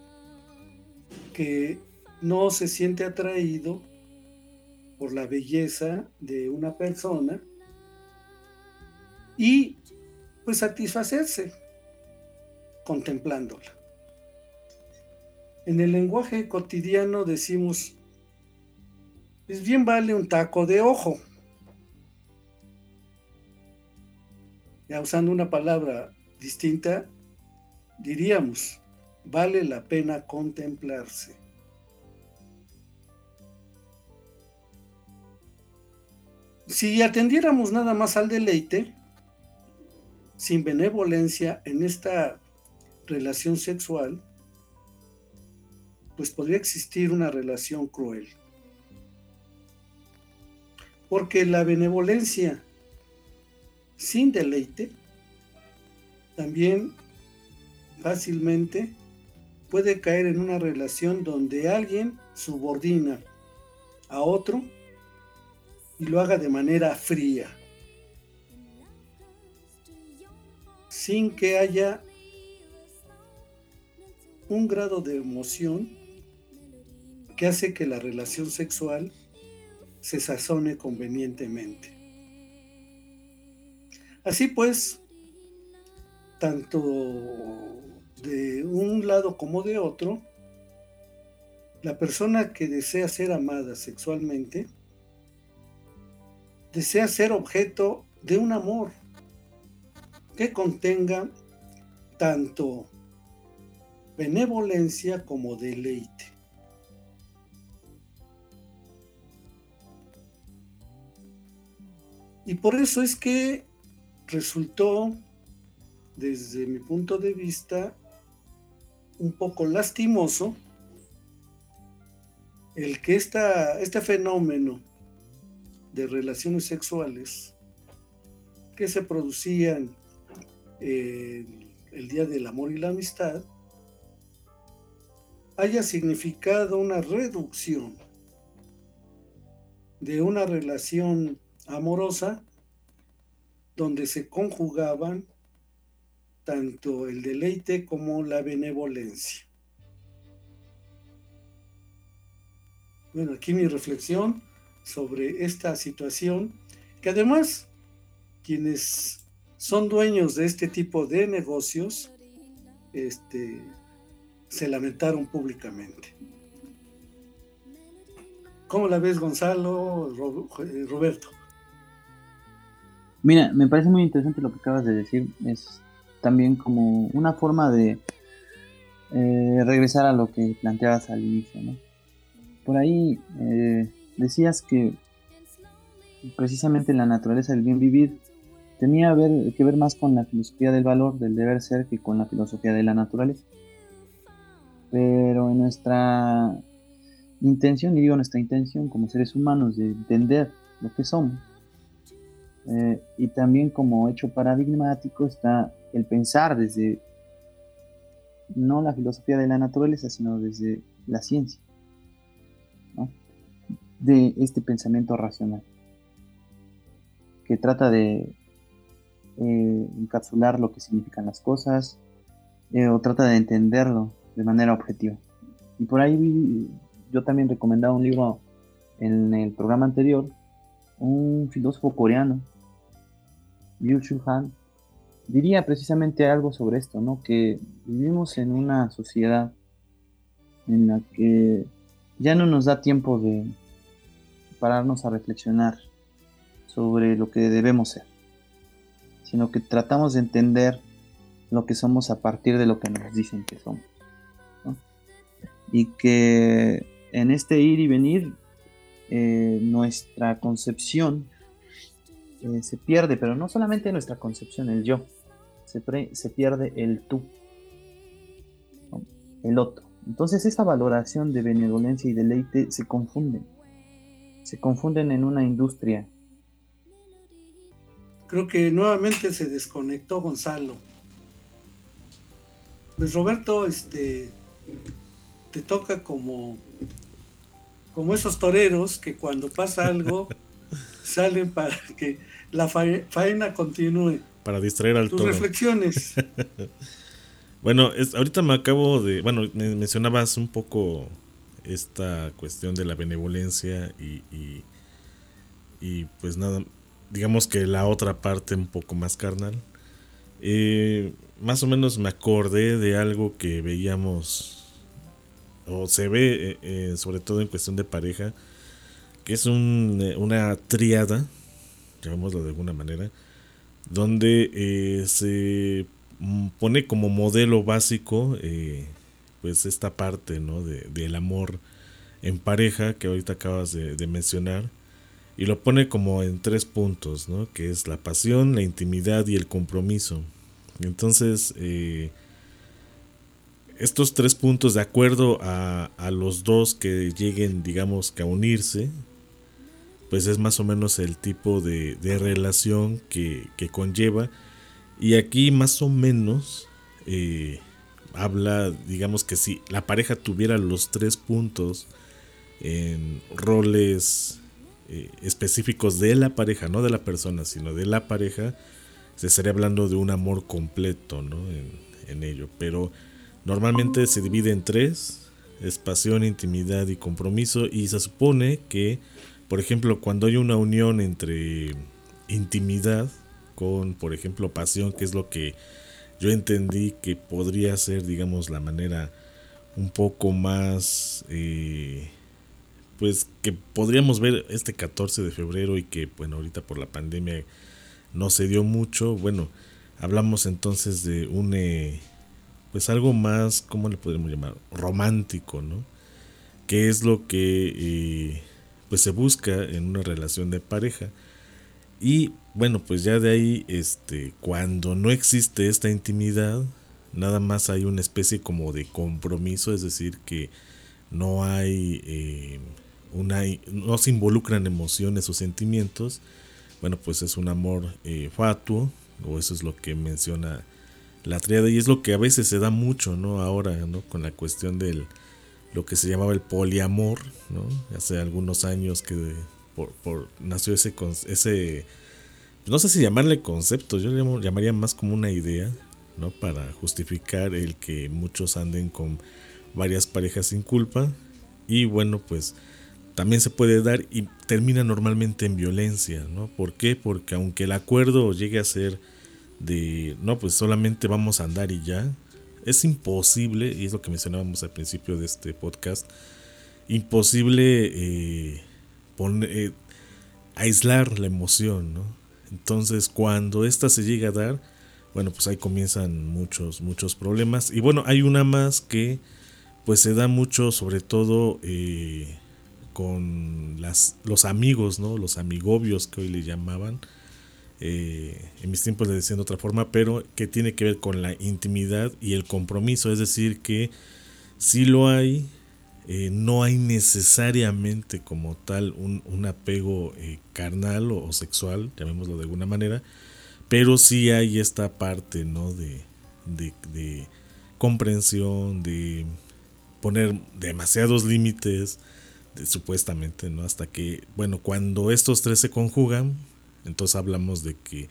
Speaker 6: que no se siente atraído por la belleza de una persona y pues satisfacerse contemplándola? En el lenguaje cotidiano decimos, pues bien vale un taco de ojo. Ya usando una palabra distinta, diríamos, vale la pena contemplarse. Si atendiéramos nada más al deleite, sin benevolencia en esta relación sexual, pues podría existir una relación cruel. Porque la benevolencia sin deleite también fácilmente puede caer en una relación donde alguien subordina a otro y lo haga de manera fría, sin que haya un grado de emoción que hace que la relación sexual se sazone convenientemente. Así pues, tanto de un lado como de otro, la persona que desea ser amada sexualmente desea ser objeto de un amor que contenga tanto benevolencia como deleite. Y por eso es que resultó, desde mi punto de vista, un poco lastimoso el que esta, este fenómeno de relaciones sexuales que se producían eh, el Día del Amor y la Amistad haya significado una reducción de una relación amorosa donde se conjugaban tanto el deleite como la benevolencia. Bueno, aquí mi reflexión sobre esta situación, que además quienes son dueños de este tipo de negocios este, se lamentaron públicamente. ¿Cómo la ves, Gonzalo, Roberto?
Speaker 7: Mira, me parece muy interesante lo que acabas de decir. Es también como una forma de eh, regresar a lo que planteabas al inicio, ¿no? Por ahí eh, decías que precisamente la naturaleza del bien vivir tenía ver, que ver más con la filosofía del valor, del deber ser, que con la filosofía de la naturaleza. Pero en nuestra intención, y digo nuestra intención como seres humanos de entender lo que somos, eh, y también como hecho paradigmático está el pensar desde no la filosofía de la naturaleza, sino desde la ciencia, ¿no? De este pensamiento racional que trata de eh, encapsular lo que significan las cosas, eh, o trata de entenderlo de manera objetiva. Y por ahí vi, yo también recomendaba un libro en el programa anterior, un filósofo coreano, Byung-Chul Han, diría precisamente algo sobre esto, ¿no? Que vivimos en una sociedad en la que ya no nos da tiempo de pararnos a reflexionar sobre lo que debemos ser, sino que tratamos de entender lo que somos a partir de lo que nos dicen que somos, ¿no? Y que en este ir y venir eh, nuestra concepción eh, se pierde, pero no solamente nuestra concepción, el yo, se, pre- se pierde el tú, ¿no? El otro. Entonces esa valoración de benevolencia y deleite se confunden, se confunden en una industria.
Speaker 6: Creo que nuevamente se desconectó Gonzalo. Pues Roberto, este, te toca como, como esos toreros que cuando pasa algo salen para que la faena continúe.
Speaker 8: Para distraer al
Speaker 6: Tus
Speaker 8: toro.
Speaker 6: reflexiones.
Speaker 8: Bueno, es, ahorita me acabo de... Bueno, me mencionabas un poco esta cuestión de la benevolencia y, y, y pues nada, digamos que la otra parte un poco más carnal. Eh, más o menos me acordé de algo que veíamos, o se ve eh, eh, sobre todo en cuestión de pareja, que es un, eh, una tríada, llamémoslo de alguna manera, donde eh, se pone como modelo básico eh, pues esta parte, ¿no? de, del amor en pareja que ahorita acabas de, de mencionar, y lo pone como en tres puntos, ¿no? Que es la pasión, la intimidad y el compromiso. Entonces eh, estos tres puntos, de acuerdo a, a los dos que lleguen, digamos que a unirse, pues es más o menos el tipo de, de relación que, que conlleva. Y aquí más o menos eh, habla, digamos que si la pareja tuviera los tres puntos en roles eh, específicos de la pareja, no de la persona, sino de la pareja, se estaría hablando de un amor completo, ¿no? en, en ello. Pero normalmente se divide en tres: es pasión, intimidad y compromiso. Y se supone que, por ejemplo, cuando hay una unión entre intimidad con, por ejemplo, pasión, que es lo que yo entendí que podría ser, digamos, la manera un poco más, eh, pues que podríamos ver este catorce de febrero y que, bueno, ahorita por la pandemia no se dio mucho. Bueno, hablamos entonces de un, eh, pues algo más, ¿cómo le podríamos llamar? Romántico, ¿no? Que es lo que eh, pues se busca en una relación de pareja. Y bueno, pues ya de ahí, este, cuando no existe esta intimidad, nada más hay una especie como de compromiso, es decir, que no hay eh, una, no se involucran emociones o sentimientos. Bueno, pues es un amor eh, fatuo, o eso es lo que menciona la tríada, y es lo que a veces se da mucho, ¿no? Ahora, ¿no? Con la cuestión del lo que se llamaba el poliamor, ¿no? Hace algunos años que por, por nació ese ese no sé si llamarle concepto, yo le llamaría más como una idea, ¿no? Para justificar el que muchos anden con varias parejas sin culpa. Y bueno, pues también se puede dar y termina normalmente en violencia, ¿no? ¿Por qué? Porque aunque el acuerdo llegue a ser de, no, pues solamente vamos a andar y ya, es imposible, y es lo que mencionábamos al principio de este podcast, imposible eh, poner, eh, aislar la emoción, ¿no? Entonces cuando esta se llega a dar, bueno, pues ahí comienzan muchos, muchos problemas. Y bueno, hay una más que pues se da mucho, sobre todo eh, con las, los amigos, ¿no? Los amigobios que hoy le llamaban. Eh, en mis tiempos le decían de otra forma, pero que tiene que ver con la intimidad y el compromiso. Es decir, que si lo hay, eh, no hay necesariamente como tal un, un apego eh, carnal o, o sexual, llamémoslo de alguna manera, pero sí hay esta parte, ¿no? de, de, de comprensión, de poner demasiados límites, de, supuestamente, ¿no? Hasta que, bueno, cuando estos tres se conjugan, entonces hablamos de que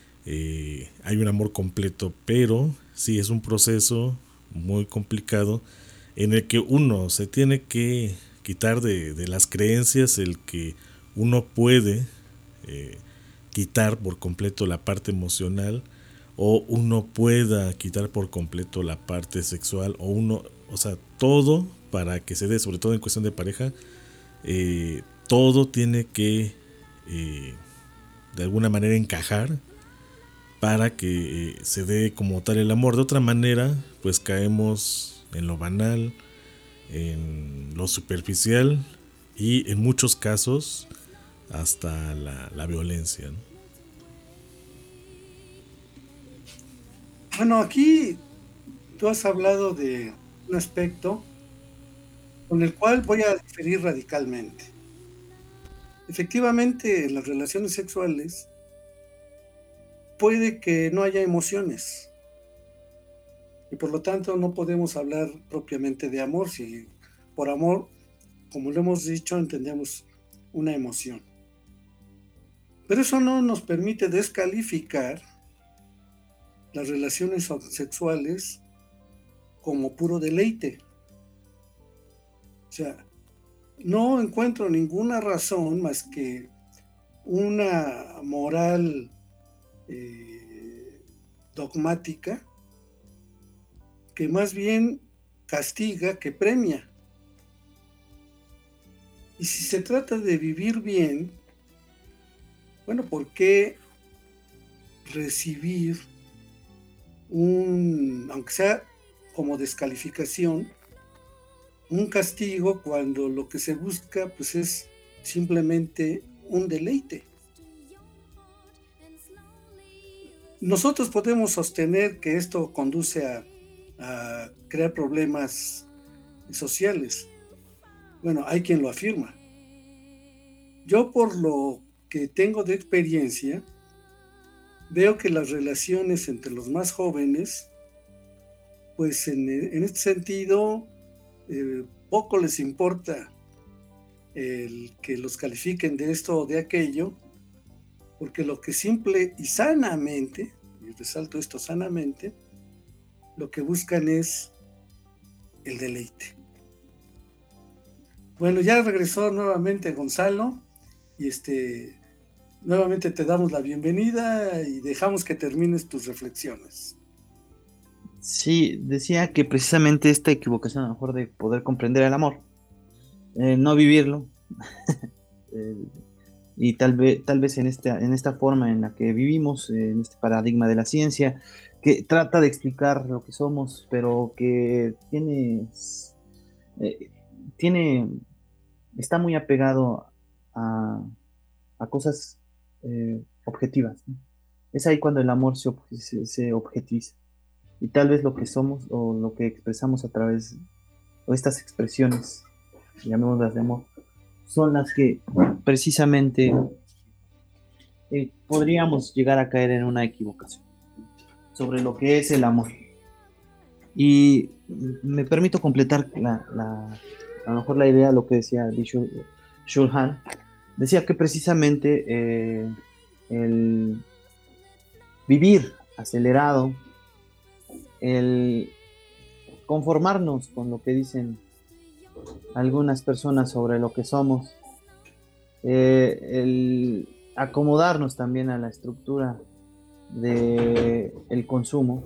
Speaker 8: eh, hay un amor completo, pero sí es un proceso muy complicado en el que uno se tiene que quitar de, de las creencias el que uno puede eh, quitar por completo la parte emocional, o uno pueda quitar por completo la parte sexual, o uno, o sea, todo para que se dé, sobre todo en cuestión de pareja, eh, todo tiene que eh, de alguna manera encajar para que eh, se dé como tal el amor. De otra manera, pues caemos en lo banal, en lo superficial y en muchos casos hasta la, la violencia, ¿no?
Speaker 6: Bueno, aquí tú has hablado de un aspecto con el cual voy a diferir radicalmente. Efectivamente, en las relaciones sexuales puede que no haya emociones y por lo tanto no podemos hablar propiamente de amor. Si por amor, como lo hemos dicho, entendemos una emoción. Pero eso no nos permite descalificar las relaciones sexuales como puro deleite. O sea, no encuentro ninguna razón más que una moral eh, dogmática que más bien castiga que premia. Y si se trata de vivir bien, bueno, ¿por qué recibir un, aunque sea como descalificación, un castigo cuando lo que se busca pues es simplemente un deleite? Nosotros podemos sostener que esto conduce a, a crear problemas sociales. Bueno, hay quien lo afirma. Yo, por lo que tengo de experiencia, veo que las relaciones entre los más jóvenes, pues en, en este sentido, eh, poco les importa el que los califiquen de esto o de aquello, porque lo que simple y sanamente, y resalto esto sanamente, lo que buscan es el deleite. Bueno, ya regresó nuevamente Gonzalo, y este, nuevamente te damos la bienvenida y dejamos que termines tus reflexiones.
Speaker 7: Sí, decía que precisamente esta equivocación a lo mejor de poder comprender el amor, eh, no vivirlo, eh, y tal vez, tal vez en esta, en esta forma en la que vivimos, eh, en este paradigma de la ciencia, que trata de explicar lo que somos, pero que tiene, eh, tiene está muy apegado a, a cosas eh, objetivas, ¿no? Es ahí cuando el amor se, ob- se, se objetiviza. Y tal vez lo que somos o lo que expresamos a través, o estas expresiones, llamémoslas de amor, son las que precisamente eh, podríamos llegar a caer en una equivocación sobre lo que es el amor. Y me permito completar la, la- a lo mejor la idea de lo que decía dicho Shulhan. Decía que precisamente eh, el vivir acelerado, el conformarnos con lo que dicen algunas personas sobre lo que somos, eh, el acomodarnos también a la estructura de el consumo,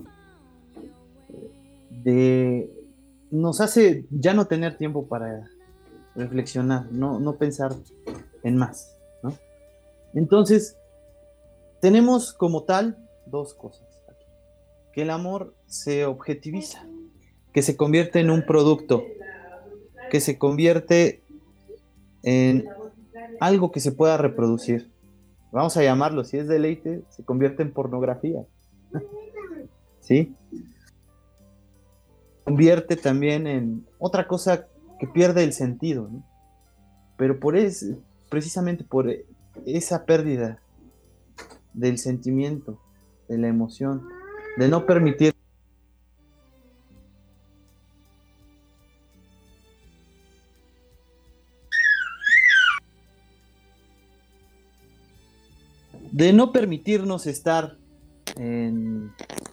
Speaker 7: de nos hace ya no tener tiempo para reflexionar, no, no pensar en más, ¿no? Entonces, tenemos como tal dos cosas aquí. Que el amor se objetiviza, que se convierte en un producto, que se convierte en algo que se pueda reproducir. Vamos a llamarlo, si es deleite, se convierte en pornografía. ¿Sí? Convierte también en otra cosa que pierde el sentido, ¿no? Pero por es, precisamente por esa pérdida del sentimiento, de la emoción, de no permitir de no permitirnos estar en,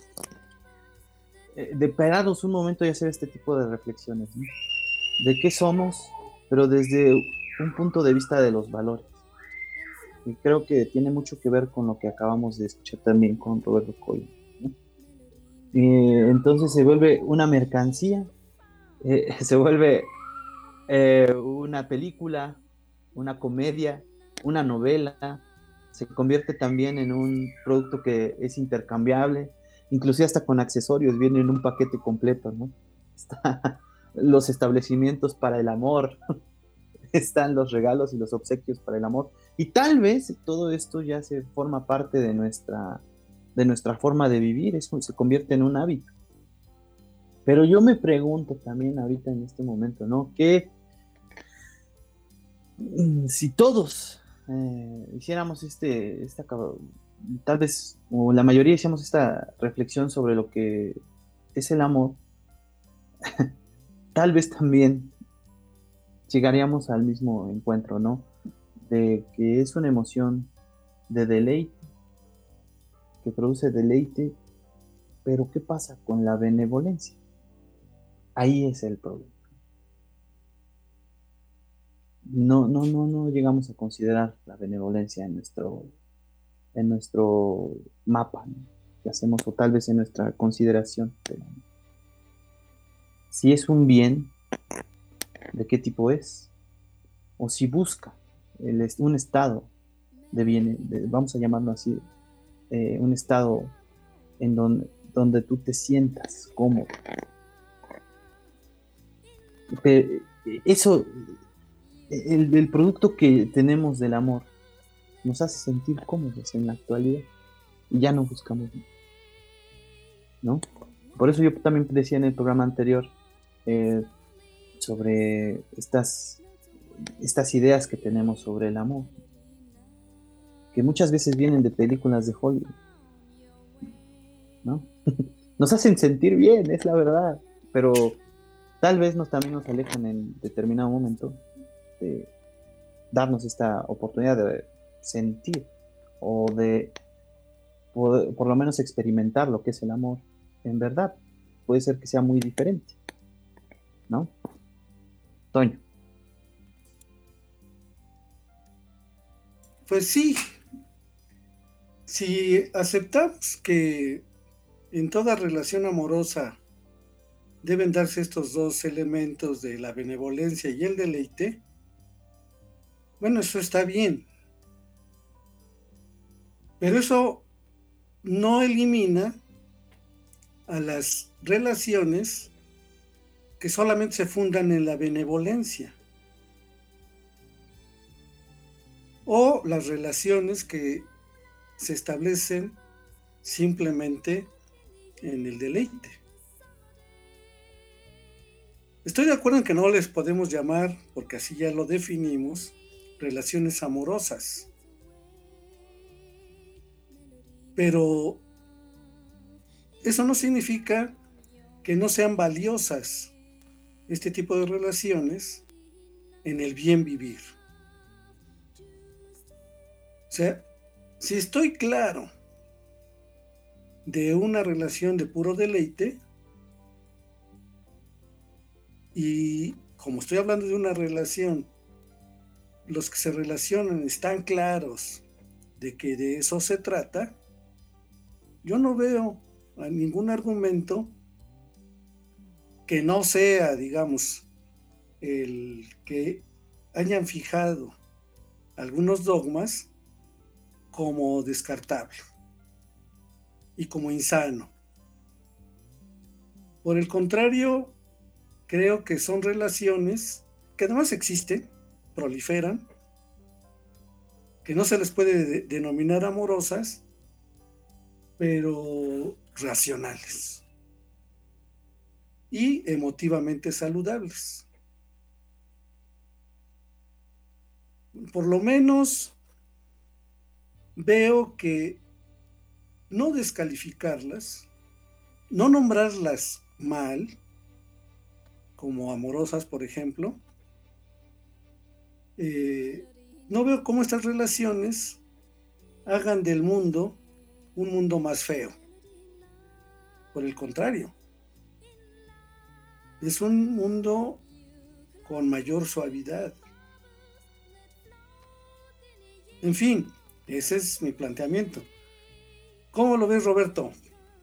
Speaker 7: de pararnos un momento y hacer este tipo de reflexiones, ¿no? De qué somos, pero desde un punto de vista de los valores. Y creo que tiene mucho que ver con lo que acabamos de escuchar también con Roberto Coy, ¿no? Y entonces se vuelve una mercancía, eh, se vuelve eh, una película, una comedia, una novela, se convierte también en un producto que es intercambiable, inclusive hasta con accesorios, viene en un paquete completo, ¿no? Está los establecimientos para el amor, están los regalos y los obsequios para el amor, y tal vez todo esto ya se forma parte de nuestra, de nuestra forma de vivir, eso se convierte en un hábito. Pero yo me pregunto también ahorita en este momento, ¿no? Que si todos eh, hiciéramos este, esta, tal vez, o la mayoría hiciéramos esta reflexión sobre lo que es el amor, tal vez también llegaríamos al mismo encuentro, ¿no? De que es una emoción de deleite, que produce deleite, pero ¿qué pasa con la benevolencia? Ahí es el problema. No, no, no, no llegamos a considerar la benevolencia en nuestro, en nuestro mapa, ¿no? Que hacemos, o tal vez en nuestra consideración. Pero si es un bien, ¿de qué tipo es? O si busca el, un estado de bien, de, vamos a llamarlo así, eh, un estado en donde, donde tú te sientas cómodo. Pero eso, el, el producto que tenemos del amor nos hace sentir cómodos en la actualidad y ya no buscamos, ¿no? Por eso yo también decía en el programa anterior eh, sobre estas, estas ideas que tenemos sobre el amor, que muchas veces vienen de películas de Hollywood, ¿no? Nos hacen sentir bien, es la verdad, pero tal vez nos, también nos alejan en determinado momento de darnos esta oportunidad de sentir o de poder, por lo menos experimentar lo que es el amor en verdad. Puede ser que sea muy diferente, ¿no? Toño.
Speaker 6: Pues sí, si aceptamos que en toda relación amorosa deben darse estos dos elementos de la benevolencia y el deleite, bueno, eso está bien. Pero eso no elimina a las relaciones que solamente se fundan en la benevolencia, o las relaciones que se establecen simplemente en el deleite. Estoy de acuerdo en que no les podemos llamar, porque así ya lo definimos, relaciones amorosas. Pero eso no significa que no sean valiosas este tipo de relaciones en el bien vivir. O sea, si estoy claro de una relación de puro deleite, y como estoy hablando de una relación, los que se relacionan están claros de que de eso se trata, yo no veo a ningún argumento que no sea, digamos, el que hayan fijado algunos dogmas como descartable y como insano. Por el contrario, creo que son relaciones que además existen, proliferan, que no se les puede de- denominar amorosas, pero racionales y emotivamente saludables. Por lo menos veo que no descalificarlas, no nombrarlas mal, como amorosas, por ejemplo, eh, no veo cómo estas relaciones hagan del mundo un mundo más feo. Por el contrario, es un mundo con mayor suavidad. En fin, ese es mi planteamiento. ¿Cómo lo ves, Roberto?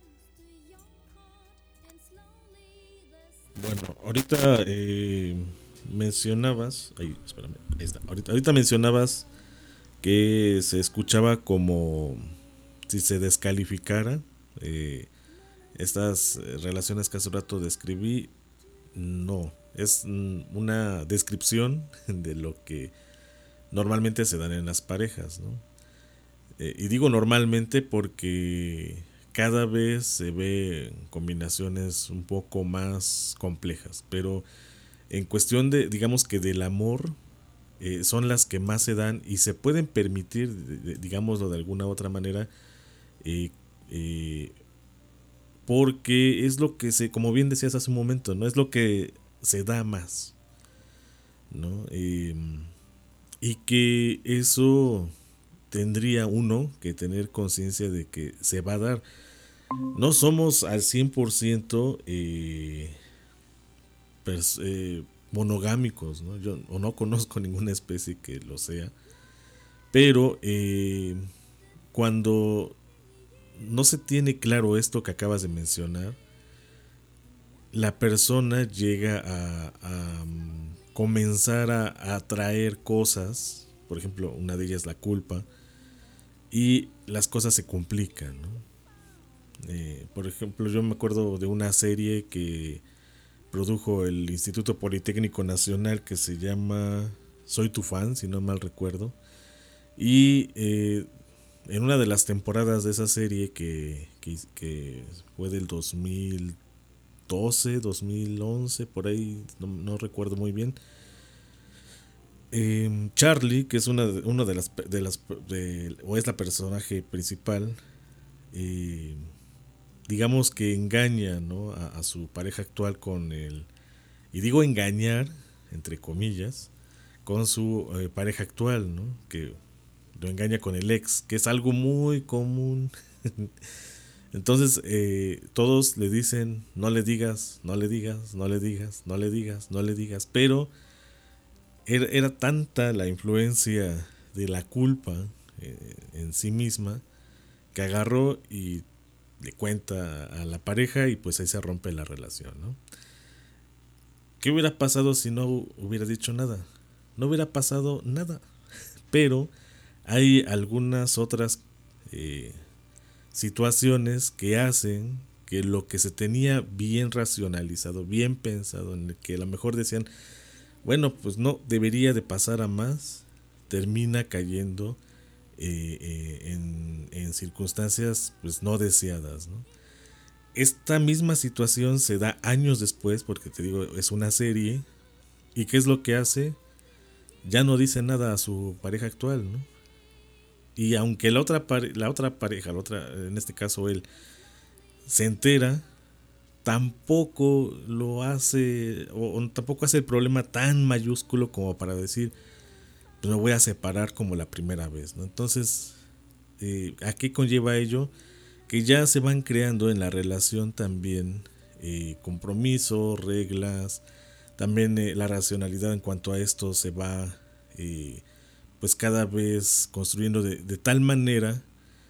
Speaker 8: Bueno, ahorita eh, mencionabas, ahí, espérame, ahí está. Ahorita, ahorita mencionabas que se escuchaba como si se descalificara eh, estas eh, relaciones que hace rato describí. No, es mm, una descripción de lo que normalmente se dan en las parejas, ¿no? Eh, y digo normalmente porque cada vez se ve combinaciones un poco más complejas, pero en cuestión de, digamos que del amor, eh, son las que más se dan y se pueden permitir, de- de- digámoslo de alguna u otra manera, eh, eh, porque es lo que se, como bien decías hace un momento, no es lo que se da más, ¿no? Eh, y que eso tendría uno que tener conciencia de que se va a dar. No somos al cien por ciento eh, pers- eh, monogámicos, ¿no? Yo o no conozco ninguna especie que lo sea, pero eh, cuando no se tiene claro esto que acabas de mencionar, la persona llega a, a um, comenzar a, a atraer cosas, por ejemplo, una de ellas la culpa, y las cosas se complican, ¿no? Eh, por ejemplo, yo me acuerdo de una serie que produjo el Instituto Politécnico Nacional que se llama Soy tu fan, si no mal recuerdo. Y eh, en una de las temporadas de esa serie que, que, que fue del dos mil doce, dos mil once, por ahí, no, no recuerdo muy bien. Eh, Charlie, que es una de, una de las, de las de, o es la personaje principal, eh, digamos que engaña, ¿no? a, a su pareja actual con el, y digo engañar entre comillas, con su eh, pareja actual, ¿no? Que lo engaña con el ex, que es algo muy común. Entonces eh, todos le dicen no le digas, no le digas, no le digas, no le digas, no le digas, pero era, era tanta la influencia de la culpa eh, en sí misma que agarró y le cuenta a la pareja y pues ahí se rompe la relación, ¿no? ¿Qué hubiera pasado si no hubiera dicho nada? No hubiera pasado nada, pero hay algunas otras eh, situaciones que hacen que lo que se tenía bien racionalizado, bien pensado, en el que a lo mejor decían, bueno, pues no debería de pasar a más, termina cayendo eh, eh, en, en circunstancias pues no deseadas, ¿no? Esta misma situación se da años después, porque te digo, es una serie, y ¿qué es lo que hace? Ya no dice nada a su pareja actual, ¿no? Y aunque la otra, pare- la otra pareja, la otra, en este caso él, se entera, tampoco lo hace, o, o tampoco hace el problema tan mayúsculo como para decir, pues me voy a separar como la primera vez, ¿no? Entonces, eh, ¿a qué conlleva ello? Que ya se van creando en la relación también eh, compromisos, reglas, también eh, la racionalidad en cuanto a esto se va eh, pues cada vez construyendo de, de tal manera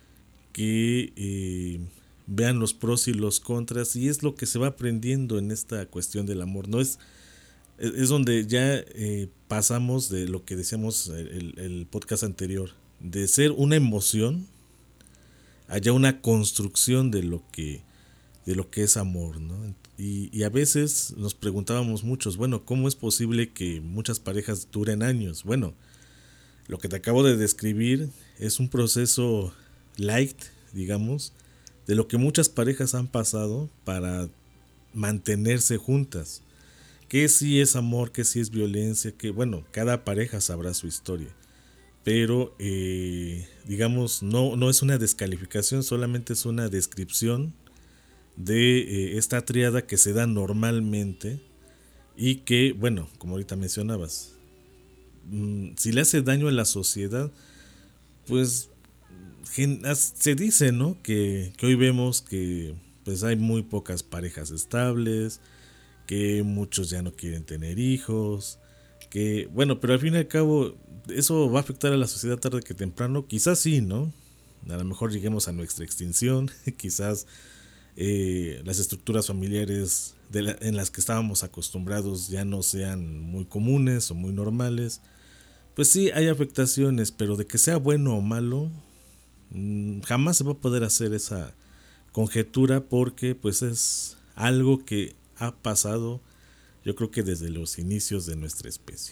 Speaker 8: que eh, vean los pros y los contras, y es lo que se va aprendiendo en esta cuestión del amor. No es, es, es donde ya eh, pasamos de lo que decíamos el, el podcast anterior, de ser una emoción haya una construcción de lo que de lo que es amor, ¿no? Y, y a veces nos preguntábamos muchos, bueno, ¿cómo es posible que muchas parejas duren años? Bueno, lo que te acabo de describir es un proceso light, digamos, de lo que muchas parejas han pasado para mantenerse juntas. Que si es amor, que si es violencia, que bueno, cada pareja sabrá su historia. Pero eh, digamos, no, no es una descalificación, solamente es una descripción de eh, esta tríada que se da normalmente y que, bueno, como ahorita mencionabas, mmm, si le hace daño a la sociedad, pues gen, se dice, ¿no? Que, que hoy vemos que pues hay muy pocas parejas estables, que muchos ya no quieren tener hijos, que bueno, pero al fin y al cabo eso va a afectar a la sociedad tarde que temprano, quizás sí, ¿no? A lo mejor lleguemos a nuestra extinción, quizás eh, las estructuras familiares de la, en las que estábamos acostumbrados ya no sean muy comunes o muy normales. Pues sí, hay afectaciones, pero de que sea bueno o malo, mmm, jamás se va a poder hacer esa conjetura, porque pues es algo que ha pasado, yo creo que desde los inicios de nuestra especie.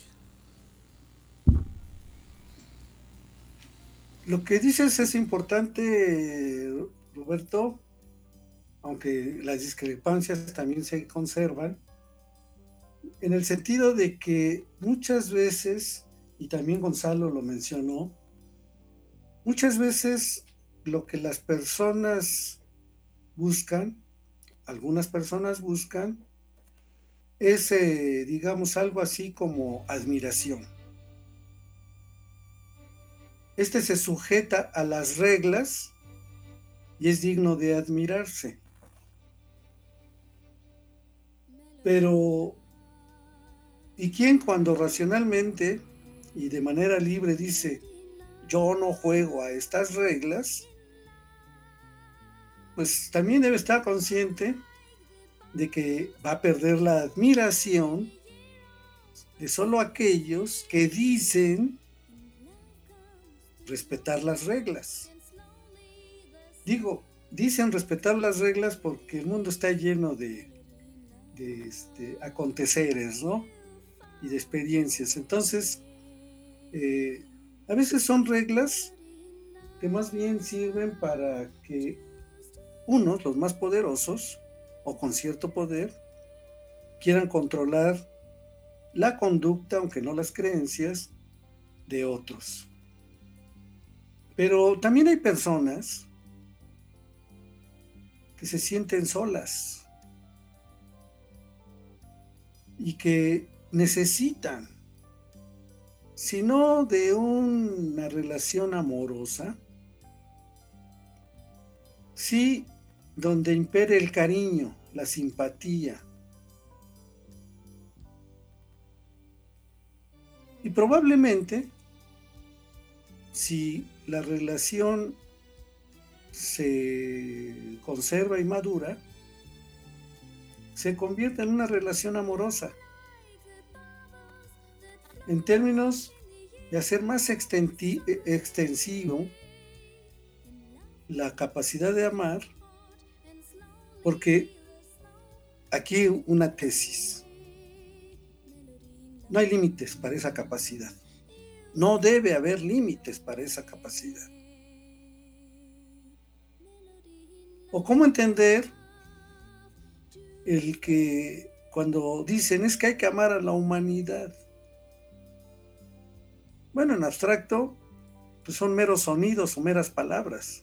Speaker 6: Lo que dices es importante, Roberto, aunque las discrepancias también se conservan, en el sentido de que muchas veces, y también Gonzalo lo mencionó, muchas veces lo que las personas buscan, algunas personas buscan, es, eh, digamos, algo así como admiración. Este se sujeta a las reglas y es digno de admirarse. Pero, ¿y quién cuando racionalmente y de manera libre dice, yo no juego a estas reglas? Pues también debe estar consciente de que va a perder la admiración de solo aquellos que dicen respetar las reglas. Digo, dicen respetar las reglas porque el mundo está lleno de, de este, aconteceres, ¿no? Y de experiencias. Entonces, eh, a veces son reglas que más bien sirven para que unos, los más poderosos, o con cierto poder, quieran controlar la conducta, aunque no las creencias, de otros. Pero también hay personas que se sienten solas y que necesitan, si no de una relación amorosa, sí donde impere el cariño, la simpatía. Y probablemente, si la relación se conserva y madura, se convierte en una relación amorosa. En términos de hacer más extenti- extensivo la capacidad de amar, porque aquí una tesis. No hay límites para esa capacidad. No debe haber límites para esa capacidad. ¿O cómo entender el que cuando dicen es que hay que amar a la humanidad? Bueno, en abstracto, pues son meros sonidos o meras palabras.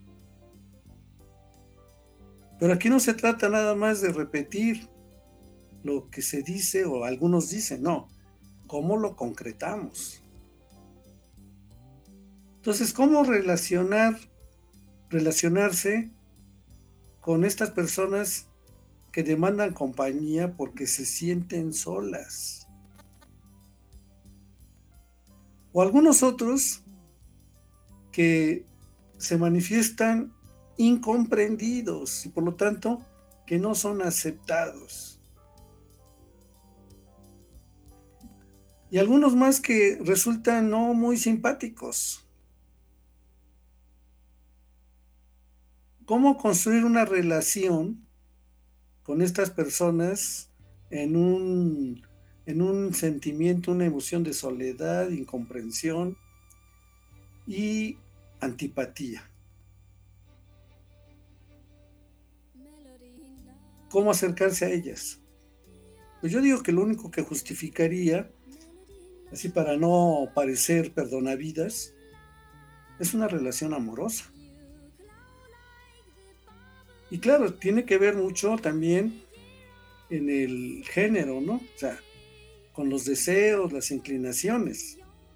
Speaker 6: Pero aquí no se trata nada más de repetir lo que se dice o algunos dicen, no, ¿cómo lo concretamos? Entonces, ¿cómo relacionar, relacionarse con estas personas que demandan compañía porque se sienten solas? O algunos otros que se manifiestan incomprendidos y por lo tanto que no son aceptados. Y algunos más que resultan no muy simpáticos. ¿Cómo construir una relación con estas personas en un, en un sentimiento, una emoción de soledad, incomprensión y antipatía? ¿Cómo acercarse a ellas? Pues yo digo que lo único que justificaría, así para no parecer perdonavidas, es una relación amorosa. Y claro, tiene que ver mucho también en el género, ¿no? O sea, con los deseos, las inclinaciones.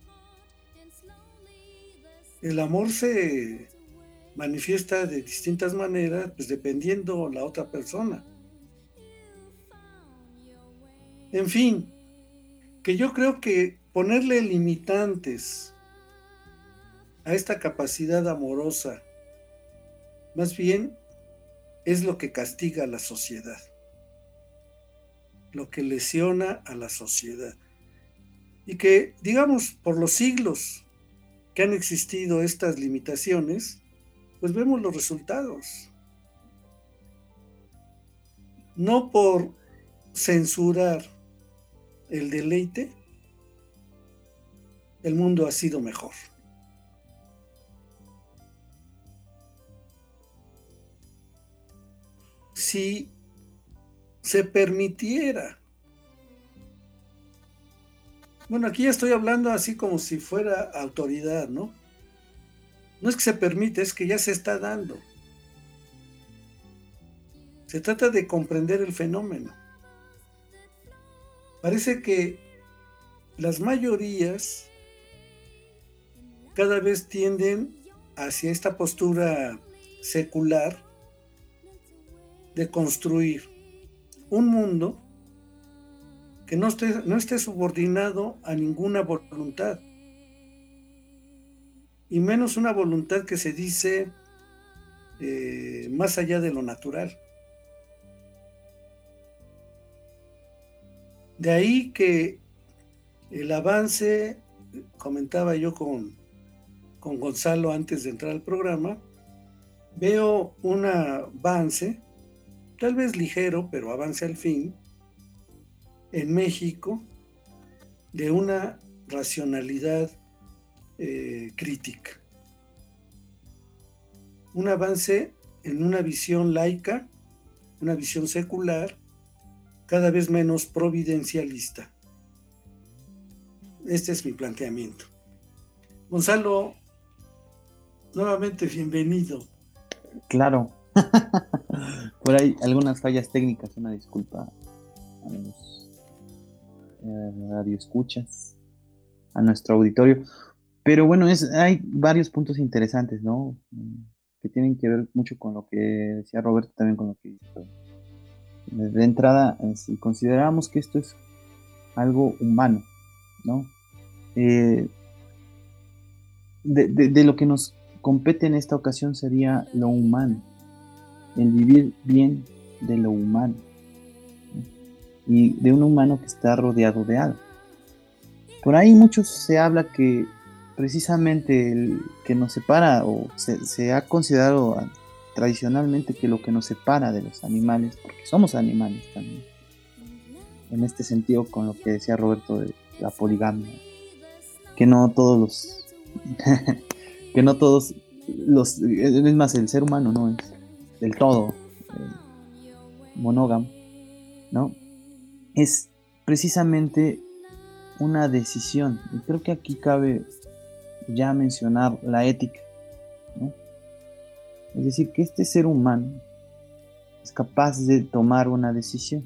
Speaker 6: El amor se manifiesta de distintas maneras, pues dependiendo la otra persona. En fin, que yo creo que ponerle limitantes a esta capacidad amorosa, más bien es lo que castiga a la sociedad, lo que lesiona a la sociedad. Y que, digamos, por los siglos que han existido estas limitaciones, pues vemos los resultados. No por censurar el deleite, el mundo ha sido mejor. Si se permitiera, bueno, aquí ya estoy hablando así como si fuera autoridad, ¿no? No es que se permite, es que ya se está dando. Se trata de comprender el fenómeno. Parece que las mayorías cada vez tienden hacia esta postura secular de construir un mundo que no esté, no esté subordinado a ninguna voluntad, y menos una voluntad que se dice eh, más allá de lo natural. De ahí que el avance, comentaba yo con, con Gonzalo antes de entrar al programa, veo un avance, tal vez ligero, pero avance al fin, en México, de una racionalidad eh, crítica. Un avance en una visión laica, una visión secular, cada vez menos providencialista. Este es mi planteamiento. Gonzalo, nuevamente bienvenido.
Speaker 7: Claro. Por ahí algunas fallas técnicas, una disculpa a los eh, radioescuchas, a nuestro auditorio. Pero bueno, es, hay varios puntos interesantes, ¿no? Que tienen que ver mucho con lo que decía Roberto, también con lo que dijo. De entrada, si consideramos que esto es algo humano, ¿no? Eh, de, de, de lo que nos compete en esta ocasión sería lo humano, el vivir bien de lo humano, ¿no? Y de un humano que está rodeado de algo. Por ahí muchos se habla que precisamente el que nos separa, o se, se ha considerado tradicionalmente que lo que nos separa de los animales, porque somos animales también, en este sentido con lo que decía Roberto de la poligamia, que no todos los que no todos los, es más, el ser humano no es del todo eh, monógamo, ¿no? Es precisamente una decisión, y creo que aquí cabe ya mencionar la ética, ¿no? Es decir, que este ser humano es capaz de tomar una decisión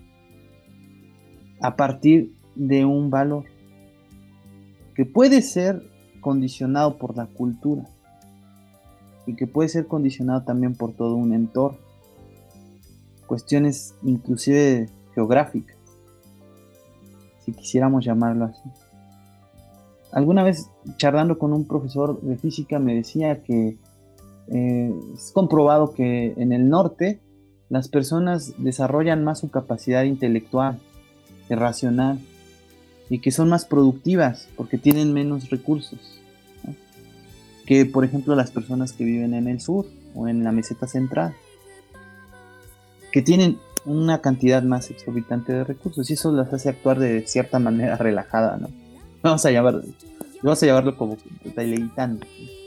Speaker 7: a partir de un valor que puede ser condicionado por la cultura y que puede ser condicionado también por todo un entorno, cuestiones inclusive geográficas, si quisiéramos llamarlo así. Alguna vez charlando con un profesor de física me decía que eh, es comprobado que en el norte las personas desarrollan más su capacidad intelectual y racional y que son más productivas porque tienen menos recursos, ¿no? Que por ejemplo las personas que viven en el sur o en la meseta central, que tienen una cantidad más exorbitante de recursos, y eso las hace actuar de cierta manera relajada, ¿no? Vamos a llamar, vamos a llamarlo como deleitando.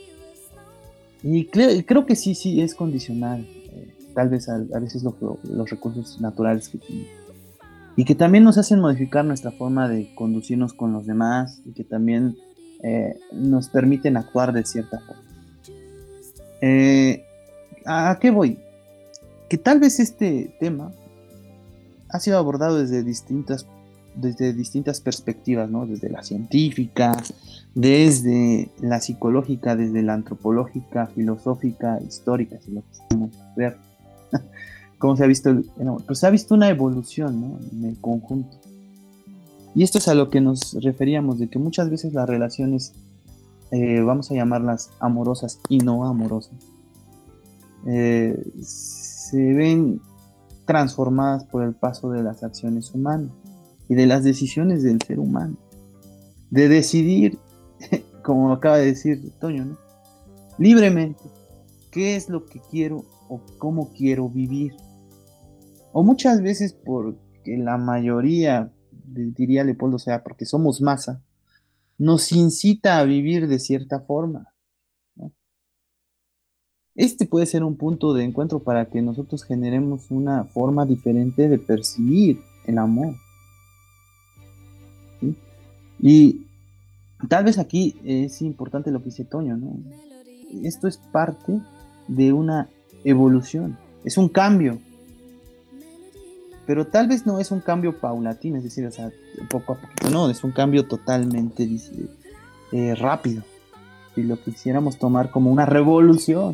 Speaker 7: Y creo, creo que sí, sí es condicional, eh, tal vez a, a veces lo, los recursos naturales que tenemos, y que también nos hacen modificar nuestra forma de conducirnos con los demás, y que también eh, nos permiten actuar de cierta forma. Eh, ¿A qué voy? Que tal vez este tema ha sido abordado desde distintas, desde distintas perspectivas, ¿no? Desde la científica, desde la psicológica, desde la antropológica, filosófica, histórica, si lo queremos ver. Cómo se ha visto, no, pues se ha visto una evolución, ¿no? En el conjunto. Y esto es a lo que nos referíamos, de que muchas veces las relaciones, eh, vamos a llamarlas amorosas y no amorosas, eh, se ven transformadas por el paso de las acciones humanas y de las decisiones del ser humano, de decidir, como acaba de decir Toño, ¿no? Libremente, qué es lo que quiero o cómo quiero vivir. O muchas veces porque la mayoría, diría Leopoldo, o sea, porque somos masa, nos incita a vivir de cierta forma, ¿no? Este puede ser un punto de encuentro para que nosotros generemos una forma diferente de percibir el amor, ¿sí? Y tal vez aquí es importante lo que dice Toño, ¿no? Esto es parte de una evolución, es un cambio, pero tal vez no es un cambio paulatino, es decir, o sea, poco a poco, no, es un cambio totalmente eh, rápido, si lo quisiéramos tomar como una revolución.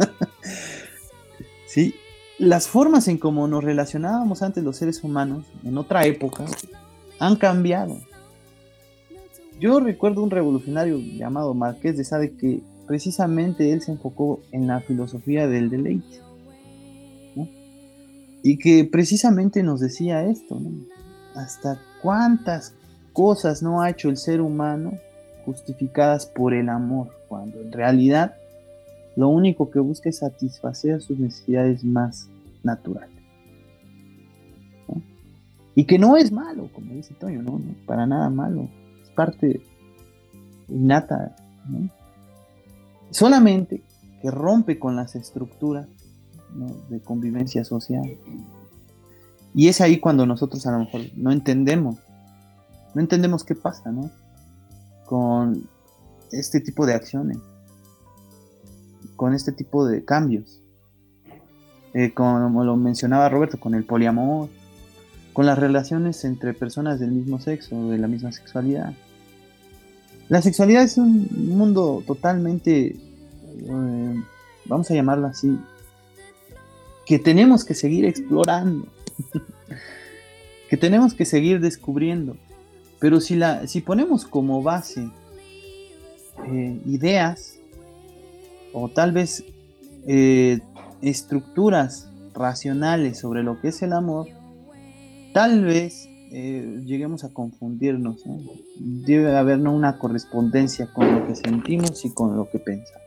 Speaker 7: Sí, las formas en cómo nos relacionábamos antes los seres humanos, en otra época, han cambiado. Yo recuerdo un revolucionario llamado Marqués de Sade que precisamente él se enfocó en la filosofía del deleite, ¿no? Y que precisamente nos decía esto, ¿no? Hasta cuántas cosas no ha hecho el ser humano justificadas por el amor, cuando en realidad lo único que busca es satisfacer sus necesidades más naturales, ¿no? Y que no es malo, como dice Toño, no, no, para nada malo, es parte innata, ¿no? Solamente que rompe con las estructuras, ¿no? De convivencia social. Y es ahí cuando nosotros a lo mejor no entendemos, no entendemos qué pasa, ¿no? Con este tipo de acciones, con este tipo de cambios, eh, como lo mencionaba Roberto, con el poliamor, con las relaciones entre personas del mismo sexo, de la misma sexualidad. La sexualidad es un mundo totalmente, eh, vamos a llamarlo así, que tenemos que seguir explorando, que tenemos que seguir descubriendo. Pero si, la, si ponemos como base eh, ideas o tal vez eh, estructuras racionales sobre lo que es el amor, tal vez eh, lleguemos a confundirnos, ¿no? Debe haber, ¿no?, una correspondencia con lo que sentimos y con lo que pensamos.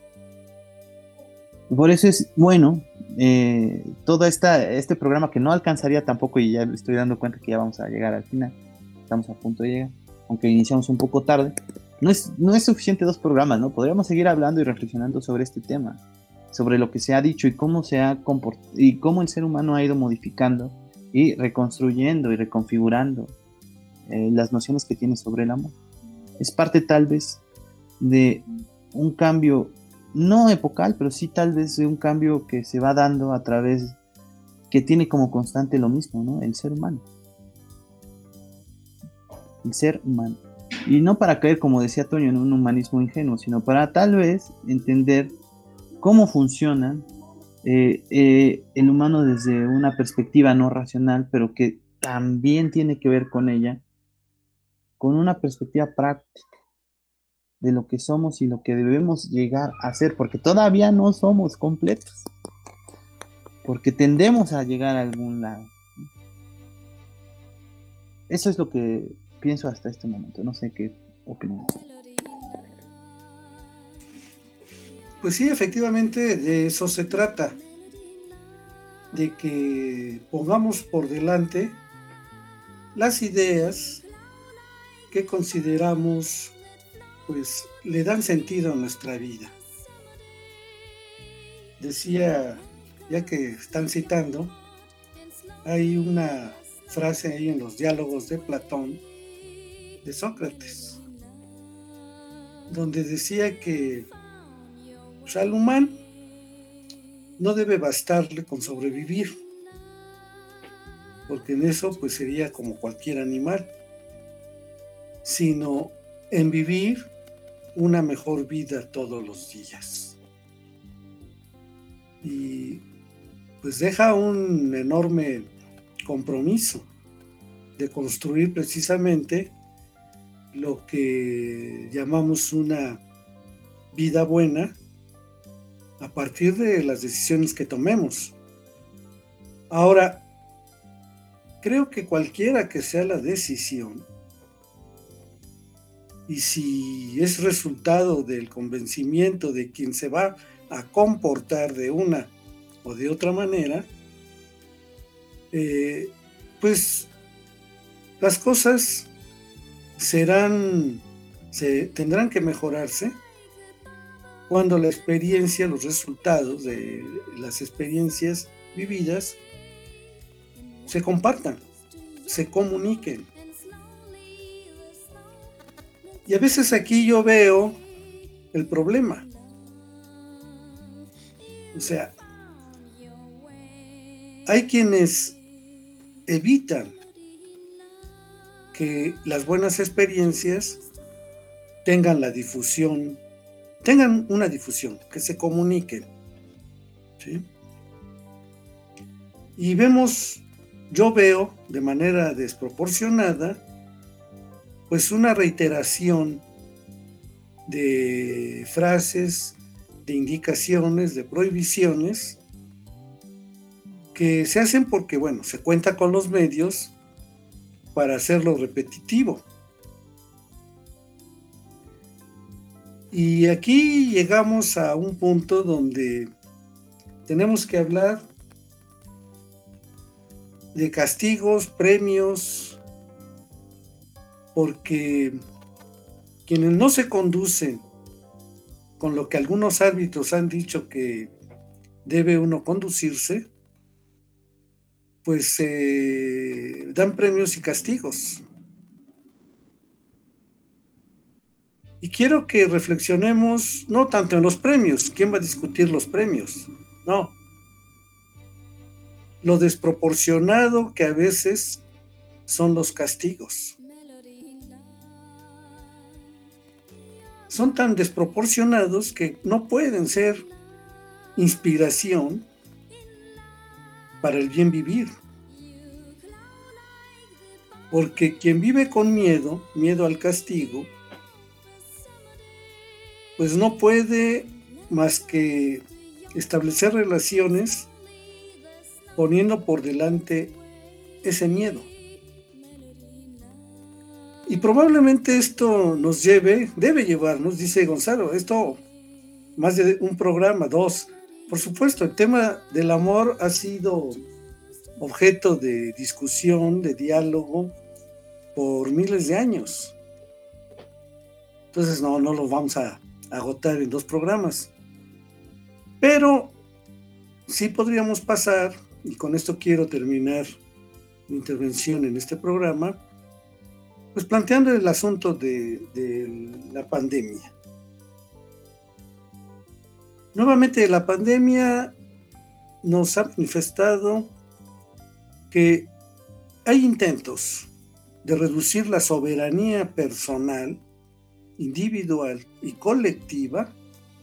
Speaker 7: Y por eso es bueno eh, todo esta, este programa, que no alcanzaría tampoco, y ya me estoy dando cuenta que ya vamos a llegar al final, estamos a punto de llegar, aunque iniciamos un poco tarde. No es, no es suficiente dos programas, ¿no? Podríamos seguir hablando y reflexionando sobre este tema, sobre lo que se ha dicho y cómo se ha comportado y cómo el ser humano ha ido modificando y reconstruyendo y reconfigurando eh, las nociones que tiene sobre el amor. Es parte tal vez de un cambio, no epocal, pero sí tal vez de un cambio que se va dando a través, que tiene como constante lo mismo, ¿no? El ser humano. El ser humano. Y no para caer, como decía Toño, en un humanismo ingenuo, sino para tal vez entender cómo funciona eh, eh, el humano desde una perspectiva no racional, pero que también tiene que ver con ella, con una perspectiva práctica de lo que somos y lo que debemos llegar a ser, porque todavía no somos completos, porque tendemos a llegar a algún lado. Eso es lo que pienso hasta este momento. No sé qué opinan.
Speaker 6: Pues sí, efectivamente de eso se trata, de que pongamos por delante las ideas que consideramos pues le dan sentido a nuestra vida. Decía, ya que están citando, hay una frase ahí en los diálogos de Platón, de Sócrates, donde decía que pues, al humano no debe bastarle con sobrevivir, porque en eso pues sería como cualquier animal, sino en vivir una mejor vida todos los días. Y pues deja un enorme compromiso de construir precisamente lo que llamamos una vida buena a partir de las decisiones que tomemos. Ahora, creo que cualquiera que sea la decisión, y si es resultado del convencimiento de quien se va a comportar de una o de otra manera, eh, pues las cosas serán, se, tendrán que mejorarse cuando la experiencia, los resultados de las experiencias vividas se compartan, se comuniquen. Y a veces aquí yo veo el problema. O sea, hay quienes evitan que las buenas experiencias tengan la difusión, tengan una difusión, que se comuniquen, ¿sí? Y vemos, yo veo de manera desproporcionada, pues una reiteración de frases, de indicaciones, de prohibiciones, que se hacen porque, bueno, se cuenta con los medios para hacerlo repetitivo. Y aquí llegamos a un punto donde tenemos que hablar de castigos, premios, porque quienes no se conducen con lo que algunos árbitros han dicho que debe uno conducirse, pues eh, dan premios y castigos. Y quiero que reflexionemos no tanto en los premios, ¿quién va a discutir los premios? No. Lo desproporcionado que a veces son los castigos. Son tan desproporcionados que no pueden ser inspiración para el bien vivir. Porque quien vive con miedo, miedo al castigo, pues no puede más que establecer relaciones poniendo por delante ese miedo. Y probablemente esto nos lleve, debe llevarnos, dice Gonzalo, esto más de un programa, dos. Por supuesto, el tema del amor ha sido objeto de discusión, de diálogo por miles de años. Entonces no, no lo vamos a agotar en dos programas. Pero sí podríamos pasar, y con esto quiero terminar mi intervención en este programa, pues planteando el asunto de, de la pandemia. Nuevamente, la pandemia nos ha manifestado que hay intentos de reducir la soberanía personal, individual y colectiva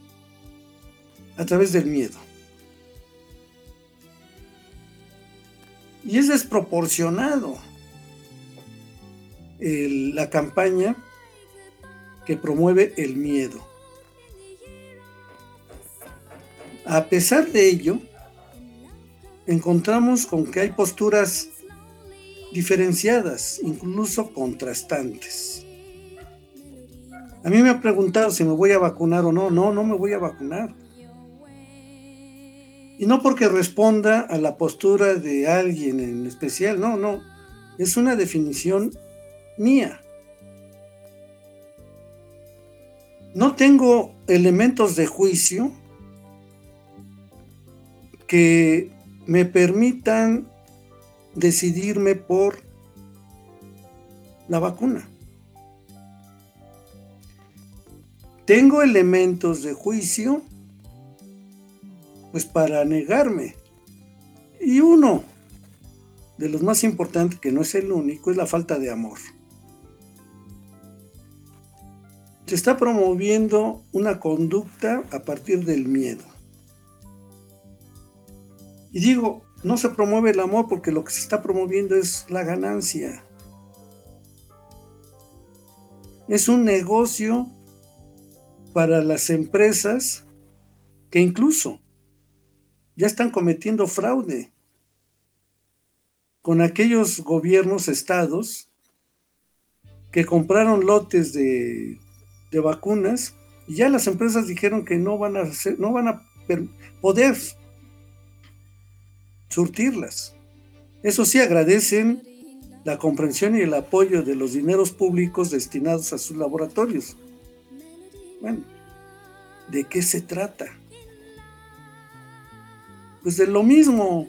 Speaker 6: a través del miedo. Y es desproporcionado el, la campaña que promueve el miedo. A pesar de ello, encontramos con que hay posturas diferenciadas, incluso contrastantes. A mí me han preguntado si me voy a vacunar o no. No, no me voy a vacunar. Y no porque responda a la postura de alguien en especial, no, no. Es una definición mía. No tengo elementos de juicio que me permitan decidirme por la vacuna. Tengo elementos de juicio pues para negarme. Y uno de los más importantes, que no es el único, es la falta de amor. Se está promoviendo una conducta a partir del miedo. Y digo, no se promueve el amor porque lo que se está promoviendo es la ganancia. Es un negocio para las empresas que incluso ya están cometiendo fraude con aquellos gobiernos, estados, que compraron lotes de, de vacunas y ya las empresas dijeron que no van a hacer, no van a poder surtirlas. Eso sí, agradecen la comprensión y el apoyo de los dineros públicos destinados a sus laboratorios. Bueno, ¿de qué se trata? Pues de lo mismo.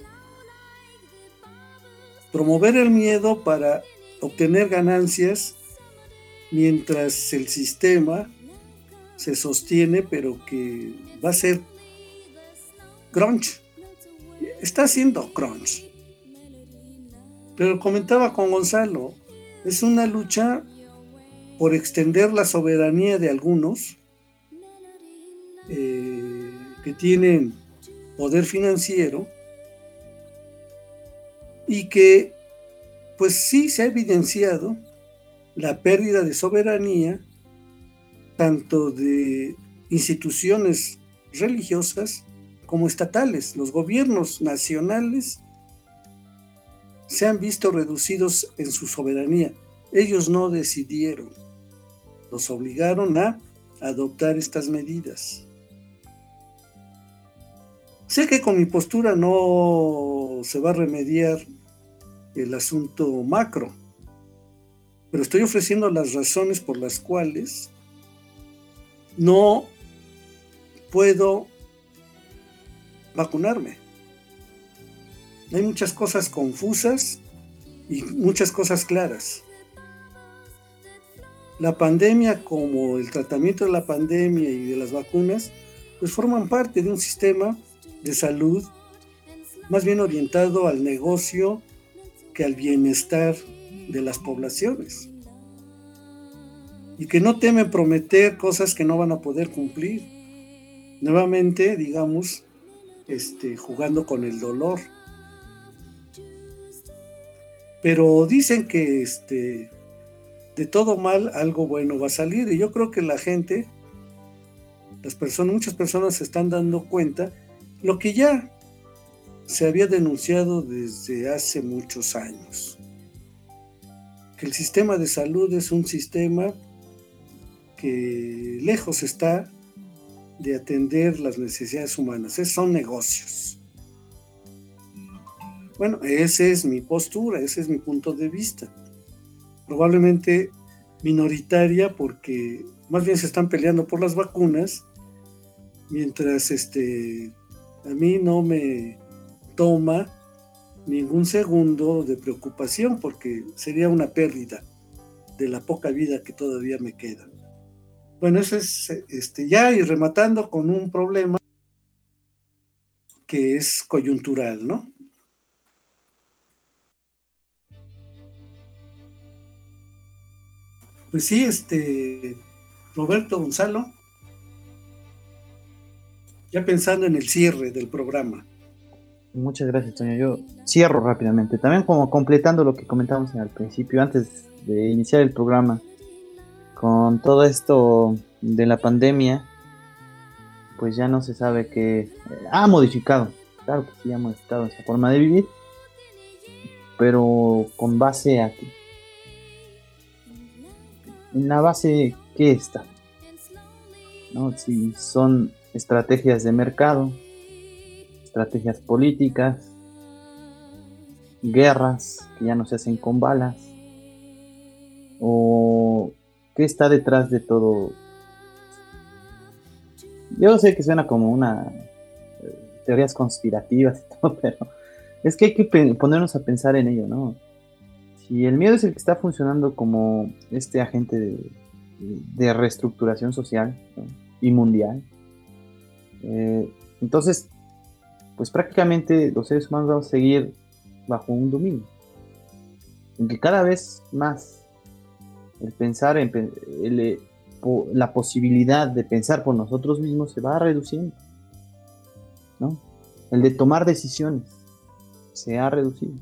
Speaker 6: Promover el miedo para obtener ganancias mientras el sistema se sostiene, pero que va a ser crunch. Está haciendo crunch. Pero comentaba con Gonzalo, es una lucha por extender la soberanía de algunos eh, que tienen poder financiero y que pues sí se ha evidenciado la pérdida de soberanía tanto de instituciones religiosas como estatales. Los gobiernos nacionales se han visto reducidos en su soberanía. Ellos no decidieron, los obligaron a adoptar estas medidas. Sé que con mi postura no se va a remediar el asunto macro, pero estoy ofreciendo las razones por las cuales no puedo vacunarme. Hay muchas cosas confusas y muchas cosas claras. La pandemia, como el tratamiento de la pandemia y de las vacunas, pues forman parte de un sistema de salud más bien orientado al negocio que al bienestar de las poblaciones, y que no temen prometer cosas que no van a poder cumplir, nuevamente, digamos, este, jugando con el dolor. Pero dicen que este, de todo mal algo bueno va a salir, y yo creo que la gente las personas, muchas personas se están dando cuenta lo que ya se había denunciado desde hace muchos años, que el sistema de salud es un sistema que lejos está de atender las necesidades humanas, es, son negocios. Bueno, esa es mi postura, ese es mi punto de vista. Probablemente minoritaria, porque más bien se están peleando por las vacunas, mientras este, a mí no me toma ningún segundo de preocupación, porque sería una pérdida de la poca vida que todavía me queda. Bueno, eso es este, ya, y rematando con un problema que es coyuntural, ¿no? Pues sí, este, Roberto Gonzalo, ya pensando en el cierre del programa.
Speaker 7: Muchas gracias, Toño. Yo cierro rápidamente. También como completando lo que comentamos al principio, antes de iniciar el programa, con todo esto de la pandemia, pues ya no se sabe qué ha modificado. Claro que sí ha modificado esa forma de vivir, pero con base a qué. En la base, ¿qué está? ¿No? Si son estrategias de mercado, estrategias políticas, guerras que ya no se hacen con balas, o qué está detrás de todo. Yo sé que suena como una eh, teorías conspirativas y todo, pero es que hay que pe- ponernos a pensar en ello, ¿no? Si el miedo es el que está funcionando como este agente de, de reestructuración social, ¿no? Y mundial, eh, entonces, pues prácticamente los seres humanos vamos a seguir bajo un dominio, en que cada vez más el pensar en el, la posibilidad de pensar por nosotros mismos se va reduciendo, ¿no? El de tomar decisiones se ha reducido.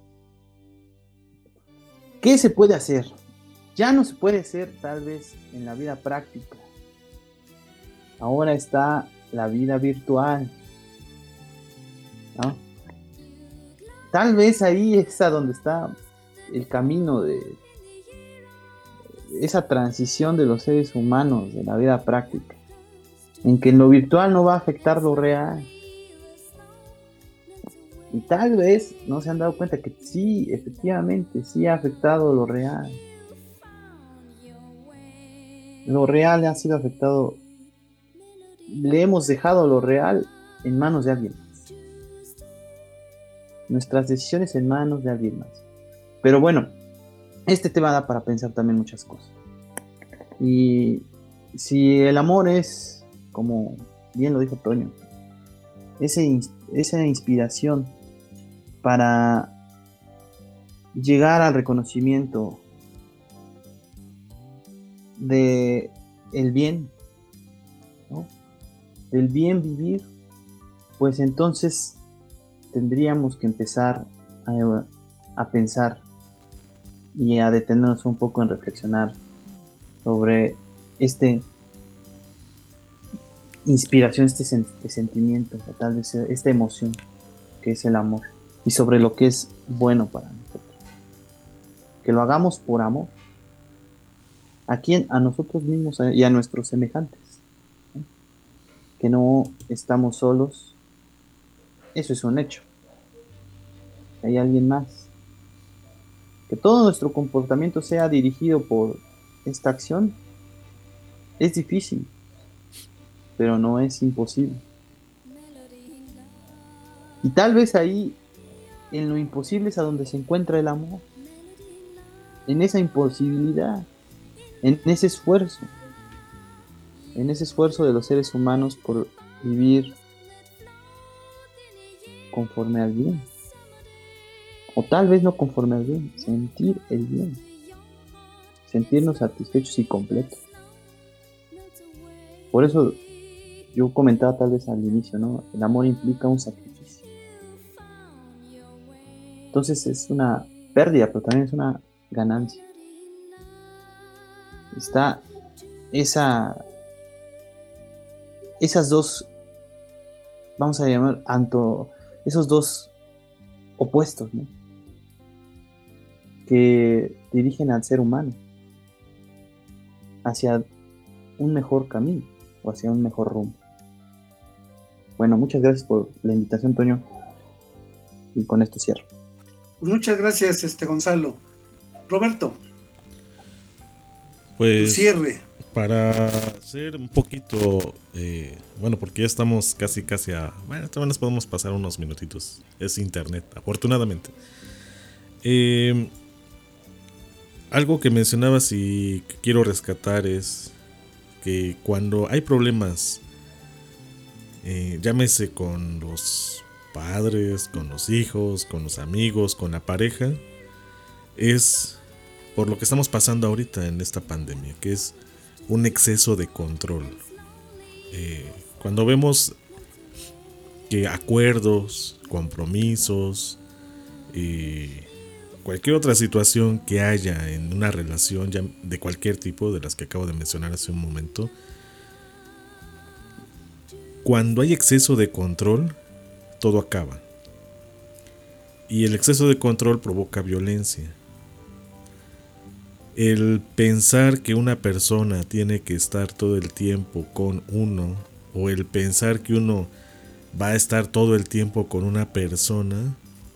Speaker 7: ¿Qué se puede hacer? Ya no se puede hacer tal vez en la vida práctica. Ahora está la vida virtual, ¿no? Tal vez ahí es a donde está el camino de esa transición de los seres humanos de la vida práctica, en que lo virtual no va a afectar lo real. Y tal vez no se han dado cuenta que sí, efectivamente, sí ha afectado lo real. Lo real ha sido afectado. Le hemos dejado lo real en manos de alguien más. Nuestras decisiones en manos de alguien más. Pero bueno, este tema da para pensar también muchas cosas. Y si el amor es, como bien lo dijo Toño, ese, esa inspiración para llegar al reconocimiento de el bien, ¿no? Del bien vivir, pues entonces tendríamos que empezar a, a pensar y a detenernos un poco en reflexionar sobre este inspiración, este, sen- este sentimiento, o tal vez esta emoción que es el amor, y sobre lo que es bueno para nosotros. Que lo hagamos por amor. ¿A quién? A nosotros mismos y a nuestros semejantes, ¿no? Que no estamos solos. Eso es un hecho. Hay alguien más. Que todo nuestro comportamiento sea dirigido por esta acción es difícil, pero no es imposible. Y tal vez ahí, en lo imposible, es a donde se encuentra el amor. En esa imposibilidad, en ese esfuerzo, en ese esfuerzo de los seres humanos por vivir conforme al bien. O tal vez no conforme al bien, sentir el bien. Sentirnos satisfechos y completos. Por eso yo comentaba tal vez al inicio, ¿no? El amor implica un sacrificio. Entonces es una pérdida, pero también es una ganancia. Está esa esas dos, vamos a llamar, anto, esos dos opuestos, ¿no? Que dirigen al ser humano hacia un mejor camino o hacia un mejor rumbo. Bueno, muchas gracias por la invitación, Toño, y con esto cierro.
Speaker 6: Pues muchas gracias, este Gonzalo. Roberto,
Speaker 8: pues
Speaker 6: cierre.
Speaker 8: Para hacer un poquito, eh, bueno, porque ya estamos casi, casi a, bueno, también nos podemos pasar unos minutitos, es internet, afortunadamente. Eh, algo que mencionabas y que quiero rescatar es que cuando hay problemas, eh, llámese con los padres, con los hijos, con los amigos, con la pareja, es por lo que estamos pasando ahorita en esta pandemia, que es un exceso de control. Eh, cuando vemos que acuerdos, compromisos, eh, cualquier otra situación que haya en una relación ya de cualquier tipo, de las que acabo de mencionar hace un momento, cuando hay exceso de control, todo acaba. Y el exceso de control provoca violencia. El pensar que una persona tiene que estar todo el tiempo con uno, o el pensar que uno va a estar todo el tiempo con una persona,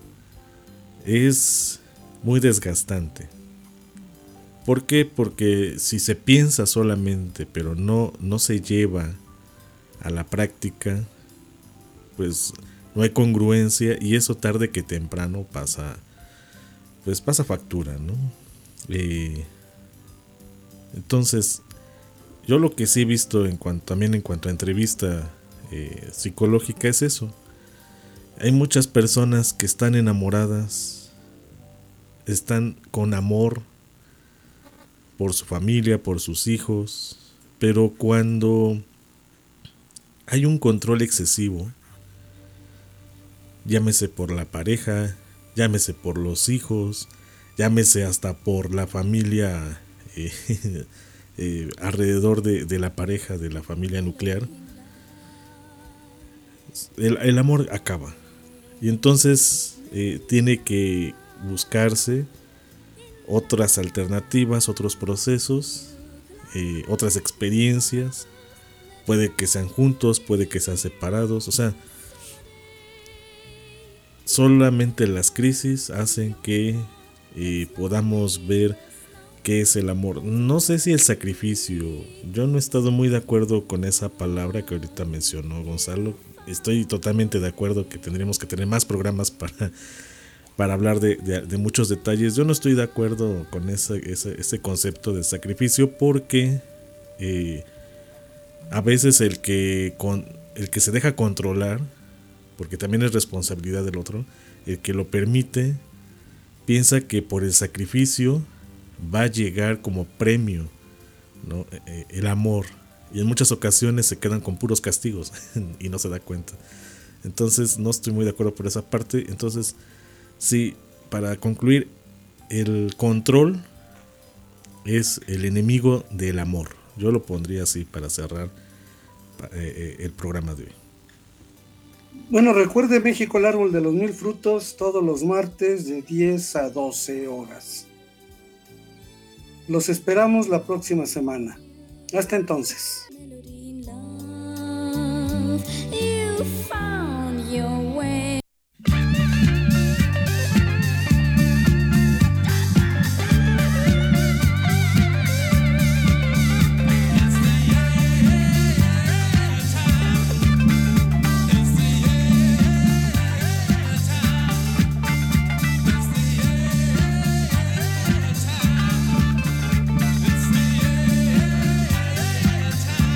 Speaker 8: es muy desgastante. ¿Por qué? Porque si se piensa solamente, pero no, no se lleva a la práctica, pues no hay congruencia, y eso tarde que temprano pasa, pues pasa factura, ¿no? Eh, entonces, yo lo que sí he visto en cuanto, también en cuanto a entrevista eh, psicológica es eso. Hay muchas personas que están enamoradas, están con amor por su familia, por sus hijos, pero cuando hay un control excesivo, llámese por la pareja, llámese por los hijos, llámese hasta por la familia eh, eh, alrededor de, de la pareja, de la familia nuclear, el, el amor acaba. Y entonces eh, tiene que buscarse otras alternativas, otros procesos, eh, otras experiencias. Puede que sean juntos, puede que sean separados. O sea, solamente las crisis hacen que eh, podamos ver qué es el amor. No sé si el sacrificio, yo no he estado muy de acuerdo con esa palabra que ahorita mencionó Gonzalo. Estoy totalmente de acuerdo que tendríamos que tener más programas para, para hablar de, de, de muchos detalles. Yo no estoy de acuerdo con ese, ese, ese concepto de sacrificio, porque eh, a veces el que, con, el que se deja controlar, porque también es responsabilidad del otro, el que lo permite, piensa que por el sacrificio va a llegar como premio, ¿no? El amor, y en muchas ocasiones se quedan con puros castigos y no se da cuenta. Entonces no estoy muy de acuerdo por esa parte. Entonces sí, para concluir, el control es el enemigo del amor. Yo lo pondría así para cerrar eh, el programa de hoy.
Speaker 6: Bueno, recuerde México, el árbol de los mil frutos, todos los martes de diez a doce horas. Los esperamos la próxima semana. Hasta entonces.
Speaker 9: Time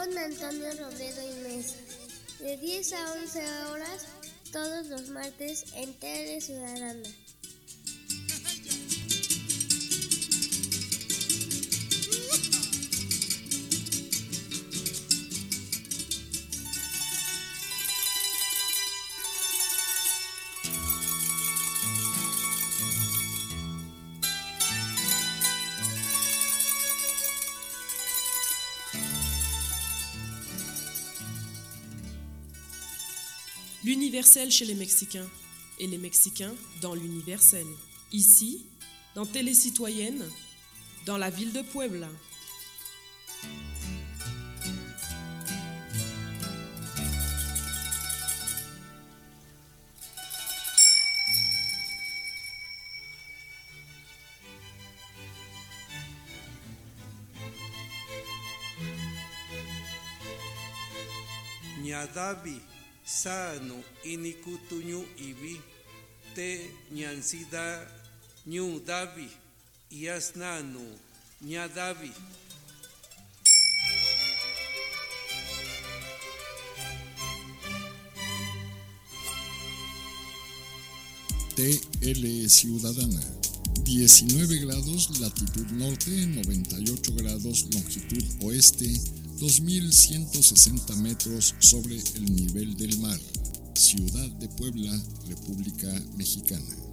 Speaker 1: con Antonio Robledo y Mesa, de diez a once horas todos los martes en Tele Ciudadana.
Speaker 2: L'universel chez les Mexicains et les Mexicains dans l'universel. Ici, dans Télé Citoyenne, dans la ville de Puebla.
Speaker 3: Ñadavi sano inikutuñu ibi te ñansida ñu davi yasnanu ñadavi.
Speaker 4: T L Ciudadana, diecinueve grados latitud norte, noventa y ocho grados longitud oeste, dos mil ciento sesenta metros sobre el nivel del mar. Ciudad de Puebla, República Mexicana.